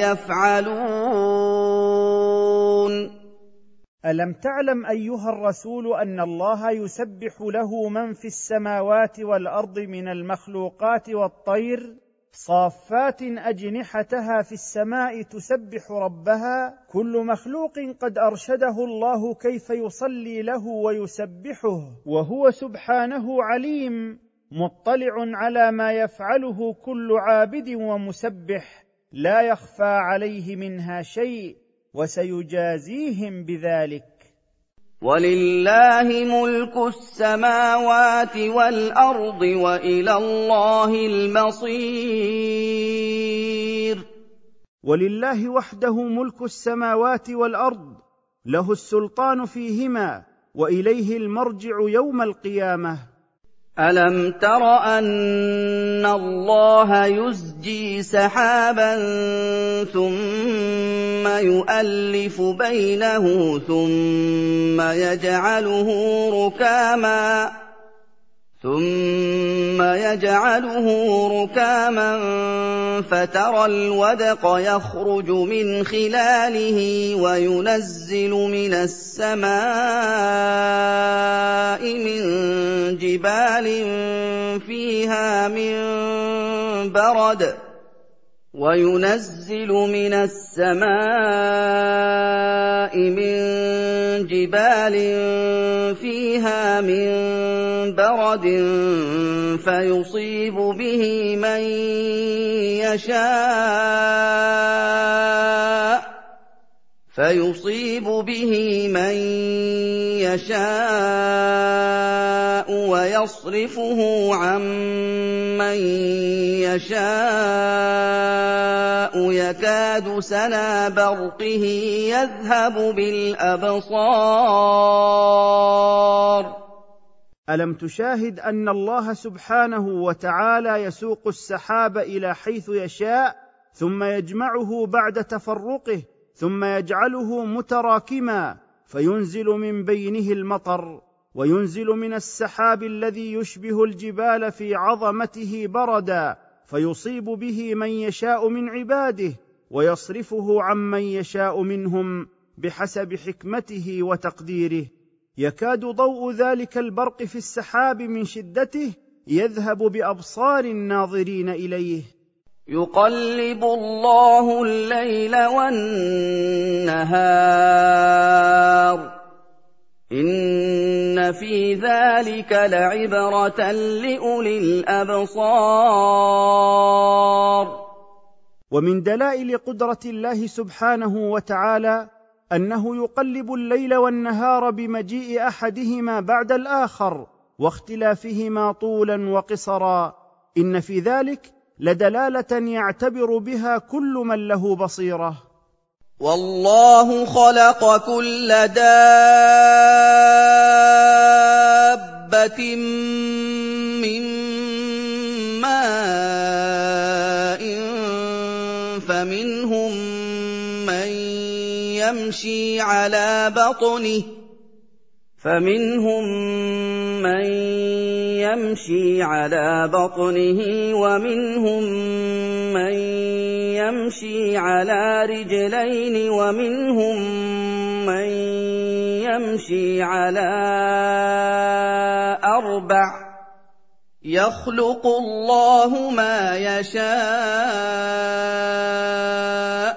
يفعلون. ألم تعلم أيها الرسول أن الله يسبح له من في السماوات والأرض من المخلوقات والطير صافات أجنحتها في السماء تسبح ربها، كل مخلوق قد أرشده الله كيف يصلي له ويسبحه، وهو سبحانه عليم مطلع على ما يفعله كل عابد ومسبح، لا يخفى عليه منها شيء، وسيجازيهم بذلك. ولله ملك السماوات والأرض وإلى الله المصير. ولله وحده ملك السماوات والأرض، له السلطان فيهما، وإليه المرجع يوم القيامة. ألم تر أن الله يزجي سحابا ثم يؤلف بينه ثم يجعله ركاما فترى الودق يخرج من خلاله وينزل من السماء من جبال فيها من برد فيصيب به من يشاء ويصرفه عن من يشاء يكاد سنا برقه يذهب بالأبصار. ألم تشاهد أن الله سبحانه وتعالى يسوق السحاب إلى حيث يشاء ثم يجمعه بعد تفرقه ثم يجعله متراكما فينزل من بينه المطر، وينزل من السحاب الذي يشبه الجبال في عظمته بردا فيصيب به من يشاء من عباده ويصرفه عمن يشاء منهم بحسب حكمته وتقديره. يكاد ضوء ذلك البرق في السحاب من شدته يذهب بأبصار الناظرين إليه. يقلب الله الليل والنهار إن في ذلك لعبرة لأولي الأبصار. ومن دلائل قدرة الله سبحانه وتعالى أنه يقلب الليل والنهار بمجيء أحدهما بعد الآخر واختلافهما طولا وقصرا، إن في ذلك لدلالة يعتبر بها كل من له بصيرة. والله خلق كل دابة من ماء فمنهم من يمشي على بطنه ومنهم من يمشي على رجلين ومنهم من يمشي على 4 يَخْلُقُ اللَّهُ مَا يَشَاءُ ۚ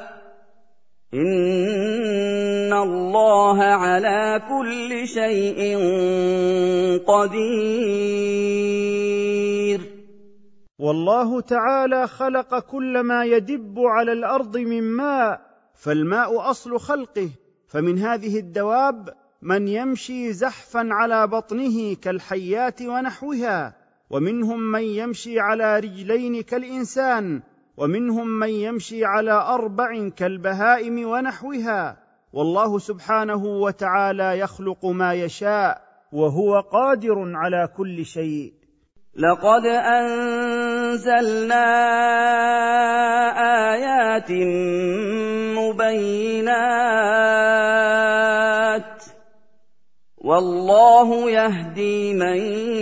إِنَّ اللَّهَ عَلَىٰ كُلِّ شَيْءٍ قَدِيرٌ. والله تعالى خلق كل ما يدب على الأرض من ماء، فالماء أصل خلقه، فمن هذه الدواب من يمشي زحفا على بطنه كالحيات ونحوها، ومنهم من يمشي على رجلين كالإنسان، ومنهم من يمشي على 4 كالبهائم ونحوها. والله سبحانه وتعالى يخلق ما يشاء، وهو قادر على كل شيء. لقد أنزلنا آيات مبينات، والله يهدي من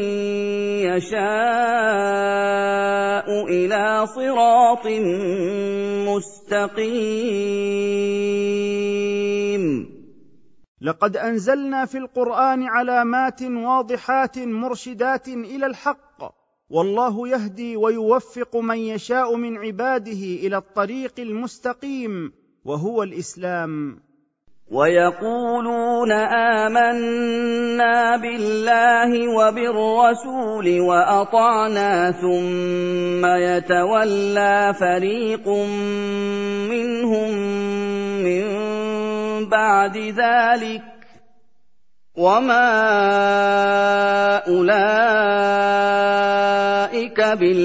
يشاء إلى صراط مستقيم. لقد أنزلنا في القرآن علامات واضحات مرشدات إلى الحق، والله يهدي ويوفق من يشاء من عباده إلى الطريق المستقيم، وهو الإسلام. ويقولون آمنا بالله وبالرسول وأطعنا، ثم يتولى فريق منهم من بعد ذلك، وما أولئك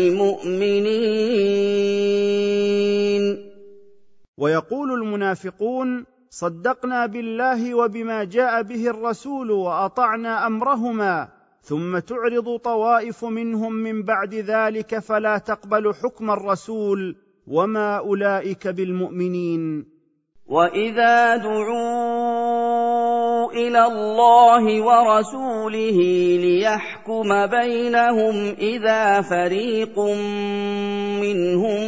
بالمؤمنين. ويقول المنافقون صدقنا بالله وبما جاء به الرسول وأطعنا أمرهما، ثم تعرض طوائف منهم من بعد ذلك فلا تقبل حكم الرسول، وما أولئك بالمؤمنين. وإذا دعوا إلى الله ورسوله ليحكم بينهم إذا فريق منهم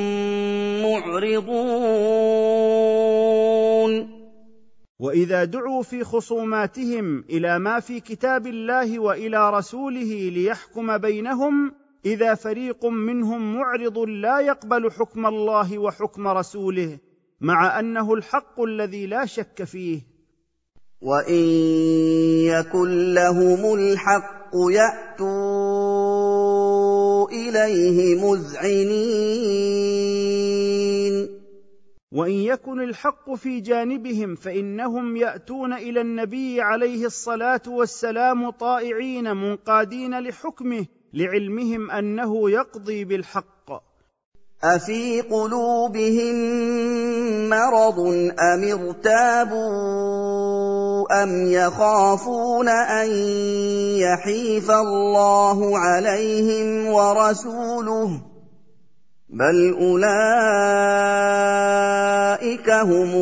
معرضون. وإذا دعوا في خصوماتهم إلى ما في كتاب الله وإلى رسوله ليحكم بينهم إذا فريق منهم معرض لا يقبل حكم الله وحكم رسوله، مع أنه الحق الذي لا شك فيه. وإن يكن لهم الحق يأتوا إليه مذعنين. وإن يكن الحق في جانبهم فإنهم يأتون إلى النبي عليه الصلاة والسلام طائعين منقادين لحكمه، لعلمهم أنه يقضي بالحق. أفي قلوبهم مرض أم ارتابوا أم يخافون أن يحيف الله عليهم ورسوله، بل أولئك هم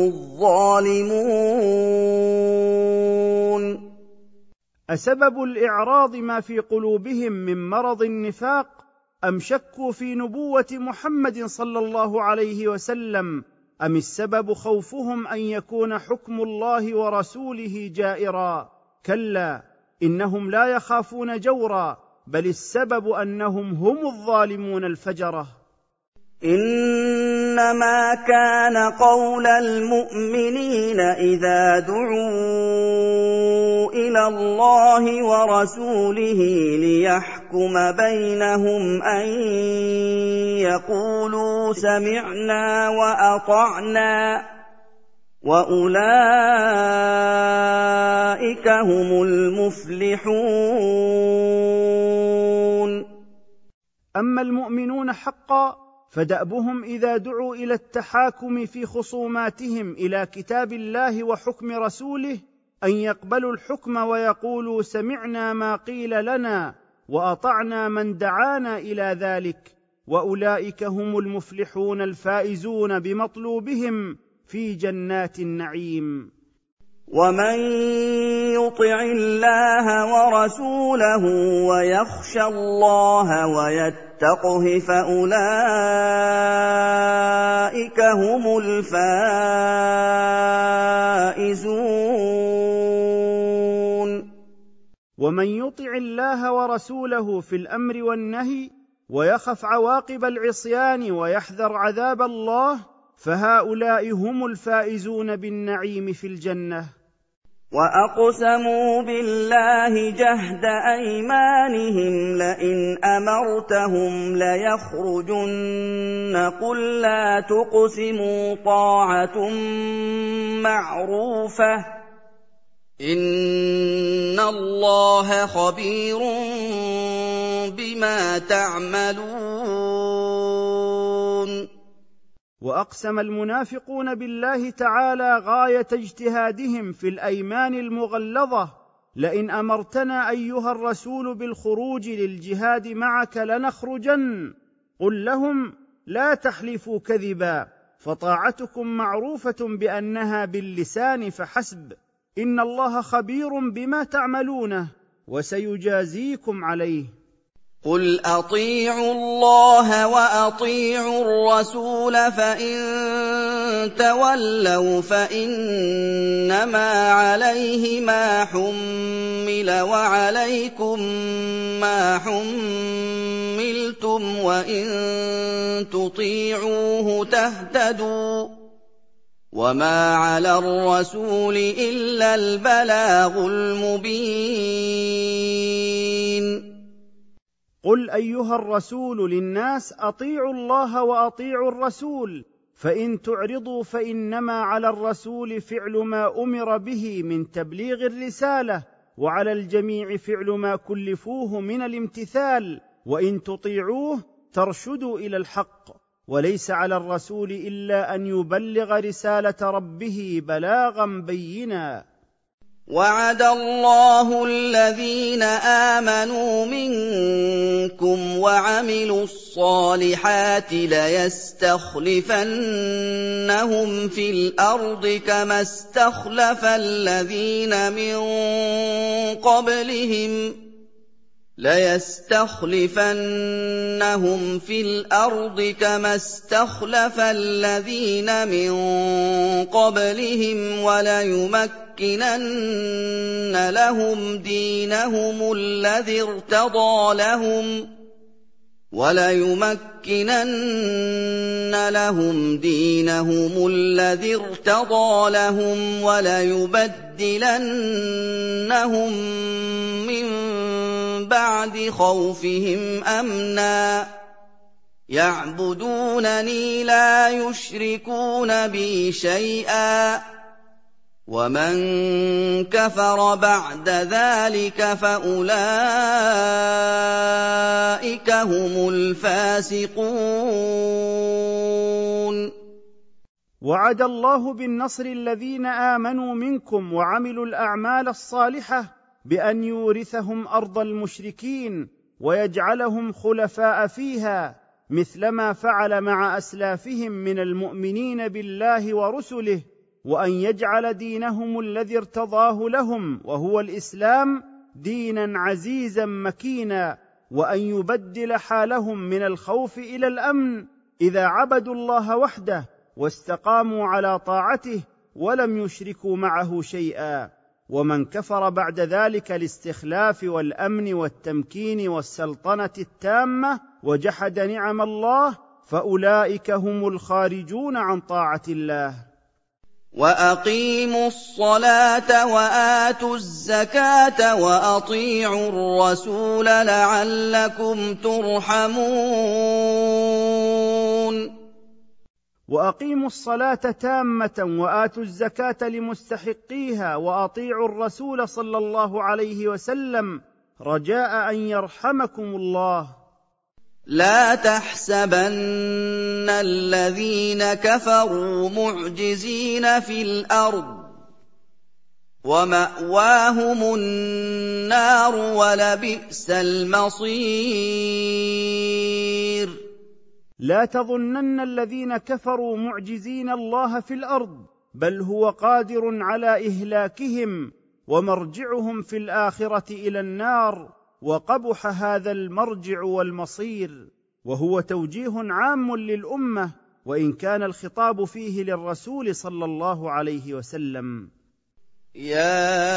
الظالمون. أسبب الإعراض ما في قلوبهم من مرض النفاق، أم شكوا في نبوة محمد صلى الله عليه وسلم، أم السبب خوفهم أن يكون حكم الله ورسوله جائرا؟ كلا، إنهم لا يخافون جورا، بل السبب أنهم هم الظالمون الفجرة. إنما كان قول المؤمنين إذا دعوا إلى الله ورسوله ليحكم بينهم أن يقولوا سمعنا وأطعنا، وأولئك هم المفلحون. أما المؤمنون حقا فدأبهم إذا دعوا إلى التحاكم في خصوماتهم إلى كتاب الله وحكم رسوله أن يقبلوا الحكم ويقولوا سمعنا ما قيل لنا وأطعنا من دعانا إلى ذلك، وأولئك هم المفلحون الفائزون بمطلوبهم في جنات النعيم. ومن يطع الله ورسوله ويخشى الله ويتقه فأولئك هم الفائزون. ومن يطع الله ورسوله في الامر والنهي ويخف عواقب العصيان ويحذر عذاب الله فهؤلاء هم الفائزون بالنعيم في الجنه. وأقسموا بالله جهد أيمانهم لئن أمرتهم ليخرجن قل لا تقسموا طاعة معروفة إن الله خبير بما تعملون. واقسم المنافقون بالله تعالى غايه اجتهادهم في الايمان المغلظه: لئن امرتنا ايها الرسول بالخروج للجهاد معك لنخرجن. قل لهم: لا تحلفوا كذبا، فطاعتكم معروفه بانها باللسان فحسب، ان الله خبير بما تعملونه وسيجازيكم عليه. قل أطيعوا الله وأطيعوا الرسول فإن تولوا فإنما عليه ما حمل وعليكم ما حملتم وإن تطيعوه تهتدوا وما على الرسول إلا البلاغ المبين. قل أيها الرسول للناس: أطيعوا الله وأطيعوا الرسول، فإن تعرضوا فإنما على الرسول فعل ما أمر به من تبليغ الرسالة، وعلى الجميع فعل ما كلفوه من الامتثال، وإن تطيعوه ترشدوا إلى الحق، وليس على الرسول إلا أن يبلغ رسالة ربه بلاغا بينا. وعد الله الذين آمنوا منكم وعملوا الصالحات ليستخلفنهم في الأرض كما استخلف الذين من قبلهم وليمكنن لهم دينهم الذي ارتضى لهم وليبدلنهم من بعد خوفهم أمنا يعبدونني لا يشركون بي شيئا ومن كفر بعد ذلك فأولئك هم الفاسقون. وعد الله بالنصر الذين آمنوا منكم وعملوا الأعمال الصالحة بأن يورثهم أرض المشركين ويجعلهم خلفاء فيها، مثلما فعل مع أسلافهم من المؤمنين بالله ورسله، وأن يجعل دينهم الذي ارتضاه لهم وهو الإسلام دينا عزيزا مكينا، وأن يبدل حالهم من الخوف إلى الأمن إذا عبدوا الله وحده واستقاموا على طاعته ولم يشركوا معه شيئا. ومن كفر بعد ذلك الاستخلاف والأمن والتمكين والسلطنة التامة وجحد نعم الله فأولئك هم الخارجون عن طاعة الله. وأقيموا الصلاة وآتوا الزكاة وأطيعوا الرسول لعلكم ترحمون. وأقيموا الصلاة تامة وآتوا الزكاة لمستحقيها وأطيعوا الرسول صلى الله عليه وسلم رجاء أن يرحمكم الله. لا تحسبن الذين كفروا معجزين في الأرض ومأواهم النار ولبئس المصير. لا تظنن الذين كفروا معجزين الله في الأرض، بل هو قادر على إهلاكهم، ومرجعهم في الآخرة إلى النار، وقبح هذا المرجع والمصير. وهو توجيه عام للأمة، وإن كان الخطاب فيه للرسول صلى الله عليه وسلم. يَا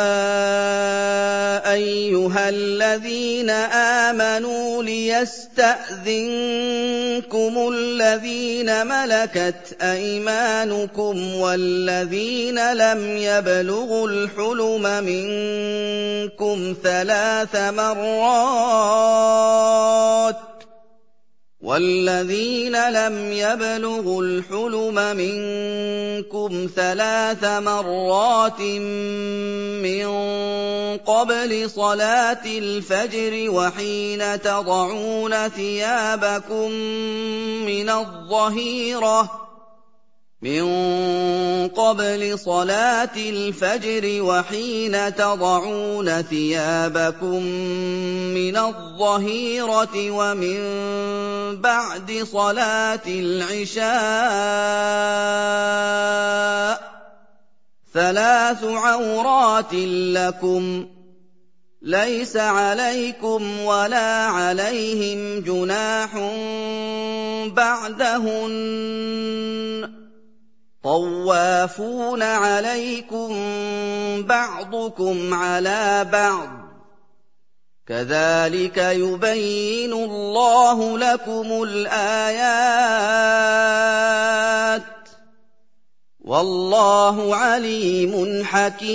أَيُّهَا الَّذِينَ آمَنُوا لِيَسْتَأْذِنكُمُ الَّذِينَ مَلَكَتْ أَيْمَانُكُمْ وَالَّذِينَ لَمْ يَبْلُغُوا الْحُلُمَ مِنكُمْ ثَلَاثَ مرات من قبل صلاة الفجر وحين تضعون ثيابكم من الظهيرة ومن بعد صلاة العشاء 3 عورات لكم ليس عليكم ولا عليهم جناح بعدهن طوافون عليكم بعضكم على بعض كذلك يبين الله لكم الآيات والله عليم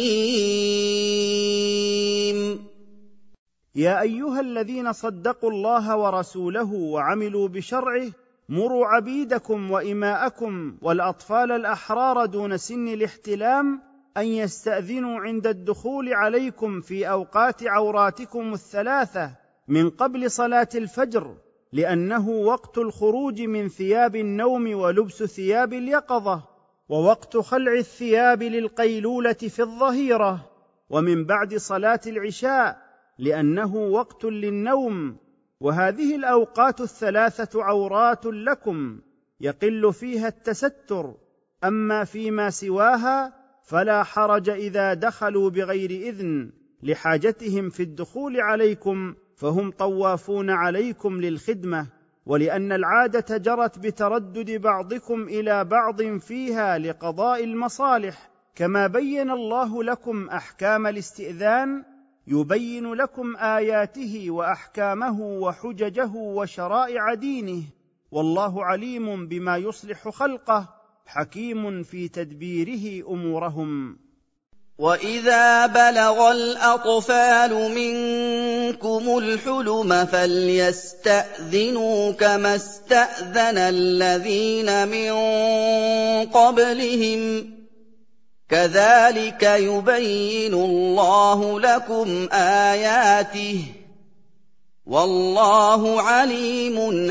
حكيم. يا أيها الذين صدقوا الله ورسوله وعملوا بشرعه مروا عبيدكم وإماءكم والأطفال الأحرار دون سن الاحتلام أن يستأذنوا عند الدخول عليكم في أوقات عوراتكم 3 من قبل صلاة الفجر، لأنه وقت الخروج من ثياب النوم ولبس ثياب اليقظة، ووقت خلع الثياب للقيلولة في الظهيرة، ومن بعد صلاة العشاء لأنه وقت للنوم. وهذه الأوقات 3 عورات لكم يقل فيها التستر، أما فيما سواها فلا حرج إذا دخلوا بغير إذن لحاجتهم في الدخول عليكم فهم طوافون عليكم للخدمة، ولأن العادة جرت بتردد بعضكم إلى بعض فيها لقضاء المصالح، كما بين الله لكم أحكام الاستئذان يبين لكم آياته وأحكامه وحججه وشرائع دينه، والله عليم بما يصلح خلقه حكيم في تدبيره أمورهم. وَإِذَا بَلَغَ الْأَطْفَالُ مِنكُمُ الْحُلُمَ فَلْيَسْتَأْذِنُوا كَمَا اسْتَأْذَنَ الَّذِينَ مِن قَبْلِهِمْ ۚ كَذَٰلِكَ يُبَيِّنُ اللَّهُ لَكُمْ آيَاتِهِ وَاللَّهُ عَلِيمٌ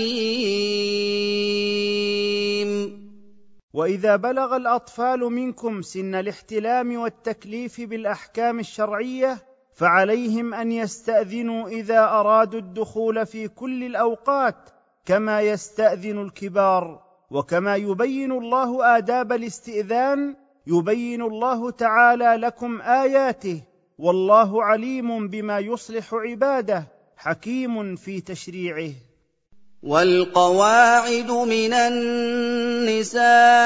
حَكِيمٌ. وإذا بلغ الأطفال منكم سن الاحتلام والتكليف بالأحكام الشرعية فعليهم أن يستأذنوا إذا أرادوا الدخول في كل الأوقات كما يستأذن الكبار. وكما يبين الله آداب الاستئذان يبين الله تعالى لكم آياته، والله عليم بما يصلح عباده حكيم في تشريعه. والقواعد من النساء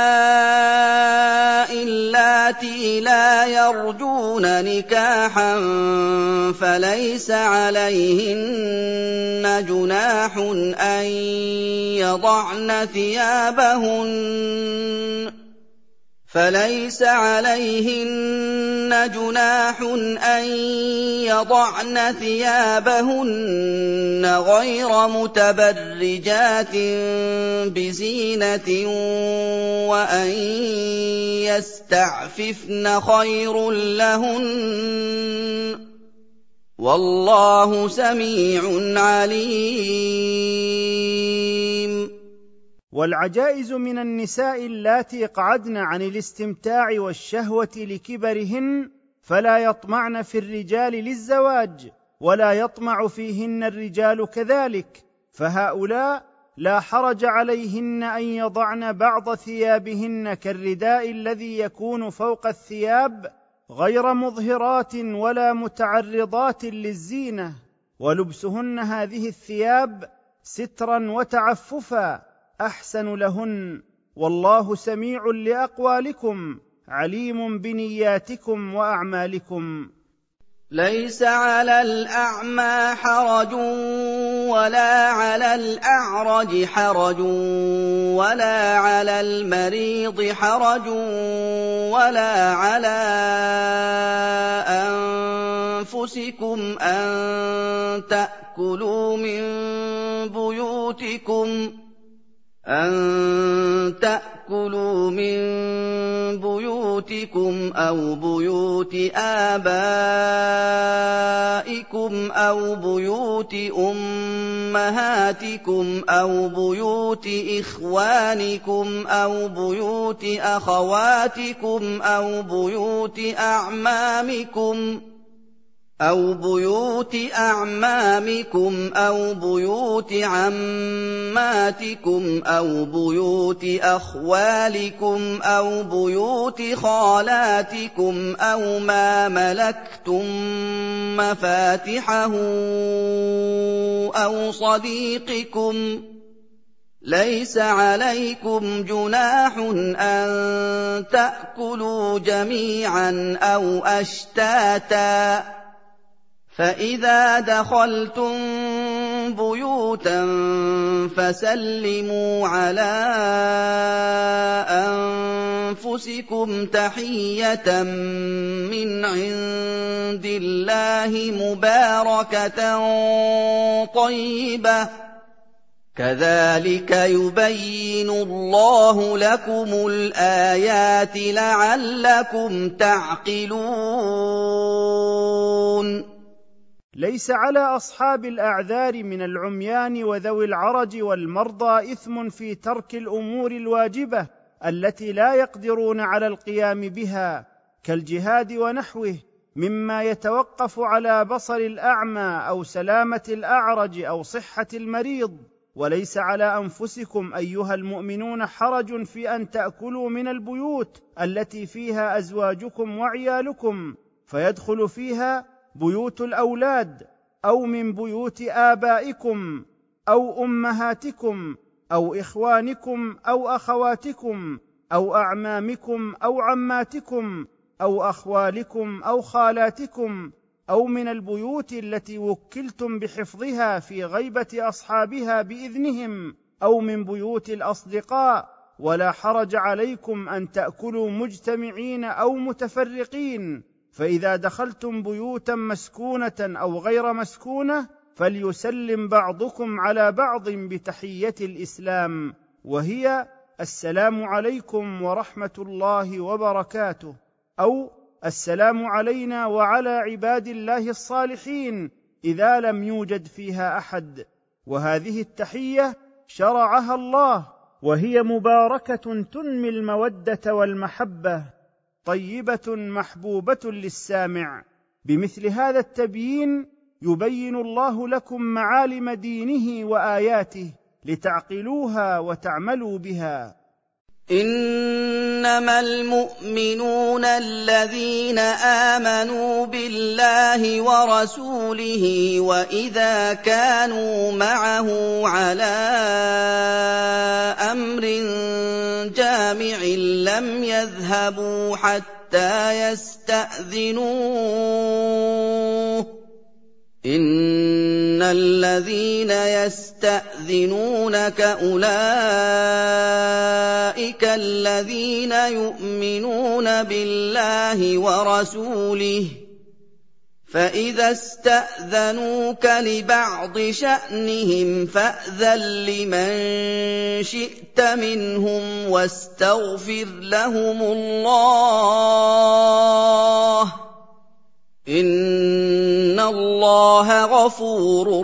اللاتي لا يرجون نكاحا فليس عليهن جناح أن يضعن ثيابهن غير متبرجات بزينة وأن يستعففن خير لهن والله سميع عليم. والعجائز من النساء اللاتي قعدن عن الاستمتاع والشهوة لكبرهن فلا يطمعن في الرجال للزواج ولا يطمع فيهن الرجال كذلك، فهؤلاء لا حرج عليهن أن يضعن بعض ثيابهن كالرداء الذي يكون فوق الثياب غير مظهرات ولا متعرضات للزينة، ولبسهن هذه الثياب سترا وتعففا أحسن لهن، والله سميع لأقوالكم عليم بنياتكم وأعمالكم. ليس على الأعمى حرج ولا على الأعرج حرج ولا على المريض حرج ولا على أنفسكم أن تأكلوا من بيوتكم أو بيوت آبائكم أو بيوت أمهاتكم أو بيوت إخوانكم أو بيوت أخواتكم أو بيوت أعمامكم أو بيوت عماتكم أو بيوت أخوالكم أو بيوت خالاتكم أو ما ملكتم مفاتحه أو صديقكم. ليس عليكم جناح أن تأكلوا جميعا أو أشتاتا، فإذا دخلتم بيوتا فسلموا على أنفسكم تحية من عند الله مباركة طيبة، كذلك يبين الله لكم الآيات لعلكم تعقلون. ليس على أصحاب الأعذار من العميان وذوي العرج والمرضى إثم في ترك الأمور الواجبة التي لا يقدرون على القيام بها كالجهاد ونحوه مما يتوقف على بصر الأعمى أو سلامة الأعرج أو صحة المريض. وليس على أنفسكم أيها المؤمنون حرج في أن تأكلوا من البيوت التي فيها أزواجكم وعيالكم، فيدخل فيها بيوت الأولاد أو من بيوت آبائكم أو أمهاتكم أو إخوانكم أو أخواتكم أو أعمامكم أو عماتكم أو أخوالكم أو خالاتكم، أو من البيوت التي وكلتم بحفظها في غيبة أصحابها بإذنهم، أو من بيوت الأصدقاء. ولا حرج عليكم أن تأكلوا مجتمعين أو متفرقين، فإذا دخلتم بيوتا مسكونة أو غير مسكونة فليسلم بعضكم على بعض بتحية الإسلام، وهي السلام عليكم ورحمة الله وبركاته، أو السلام علينا وعلى عباد الله الصالحين إذا لم يوجد فيها أحد. وهذه التحية شرعها الله، وهي مباركة تنمي المودة والمحبة، طيبة محبوبة للسامع. بمثل هذا التبيين يبين الله لكم معالم دينه وآياته لتعقلوها وتعملوا بها. إنما المؤمنون الذين آمنوا بالله ورسوله وإذا كانوا معه على أمر جامع لم يذهبوا حتى يستأذنوه. إن الذين يستأذنونك أولئك الذين يؤمنون بالله ورسوله، فإذا استأذنوك لبعض شأنهم فأذن لمن شئت منهم واستغفر لهم الله، إن الله غفور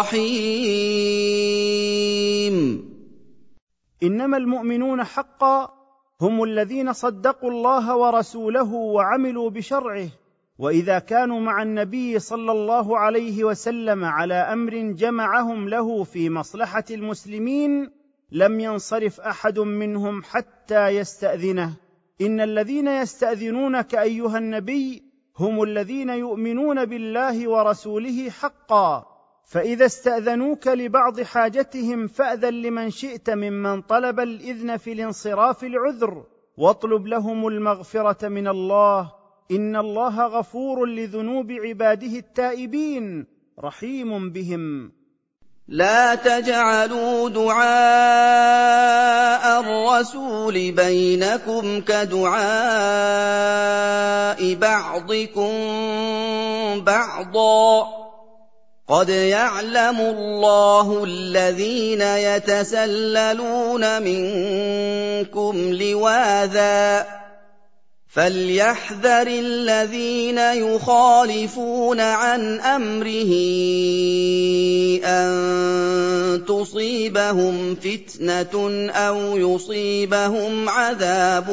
رحيم. إنما المؤمنون حقا هم الذين صدقوا الله ورسوله وعملوا بشرعه، وإذا كانوا مع النبي صلى الله عليه وسلم على أمر جمعهم له في مصلحة المسلمين لم ينصرف أحد منهم حتى يستأذنه. إن الذين يستأذنونك أيها النبي هم الذين يؤمنون بالله ورسوله حقا، فإذا استأذنوك لبعض حاجتهم فأذن لمن شئت ممن طلب الإذن في الانصراف العذر، واطلب لهم المغفرة من الله، إن الله غفور لذنوب عباده التائبين رحيم بهم. لا تجعلوا دعاء الرسول بينكم كدعاء بعضكم بعضا، قد يعلم الله الذين يتسللون منكم لواذا، فليحذر الذين يخالفون عن أمره أن تصيبهم فتنة أو يصيبهم عذاب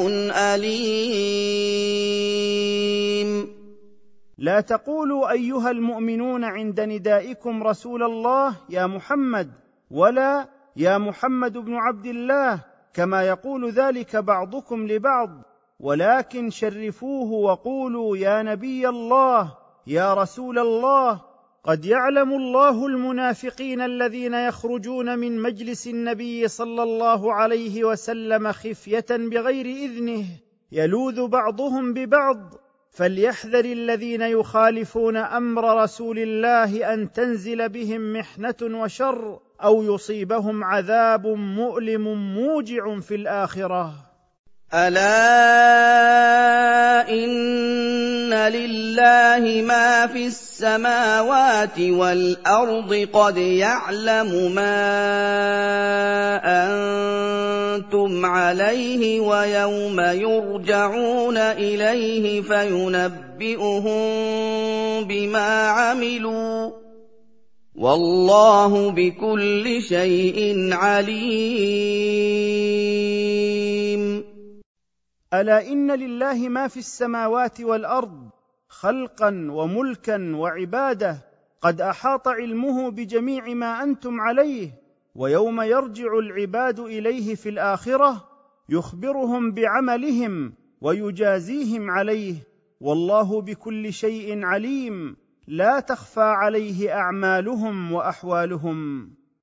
أليم. لا تقولوا أيها المؤمنون عند ندائكم رسول الله يا محمد، ولا يا محمد بن عبد الله، كما يقول ذلك بعضكم لبعض، ولكن شرفوه وقولوا يا نبي الله، يا رسول الله. قد يعلم الله المنافقين الذين يخرجون من مجلس النبي صلى الله عليه وسلم خفية بغير إذنه، يلوذ بعضهم ببعض، فليحذر الذين يخالفون أمر رسول الله أن تنزل بهم محنة وشر أو يصيبهم عذاب مؤلم موجع في الآخرة. ألا إن لله ما في السماوات والأرض، قد يعلم ما أنتم عليه ويوم يرجعون إليه فينبئهم بما عملوا، والله بكل شيء عليم. ألا إن لله ما في السماوات والأرض خلقا وملكا وعبادة، قد أحاط علمه بجميع ما أنتم عليه، ويوم يرجع العباد إليه في الآخرة يخبرهم بعملهم ويجازيهم عليه، والله بكل شيء عليم، لا تخفى عليه أعمالهم وأحوالهم.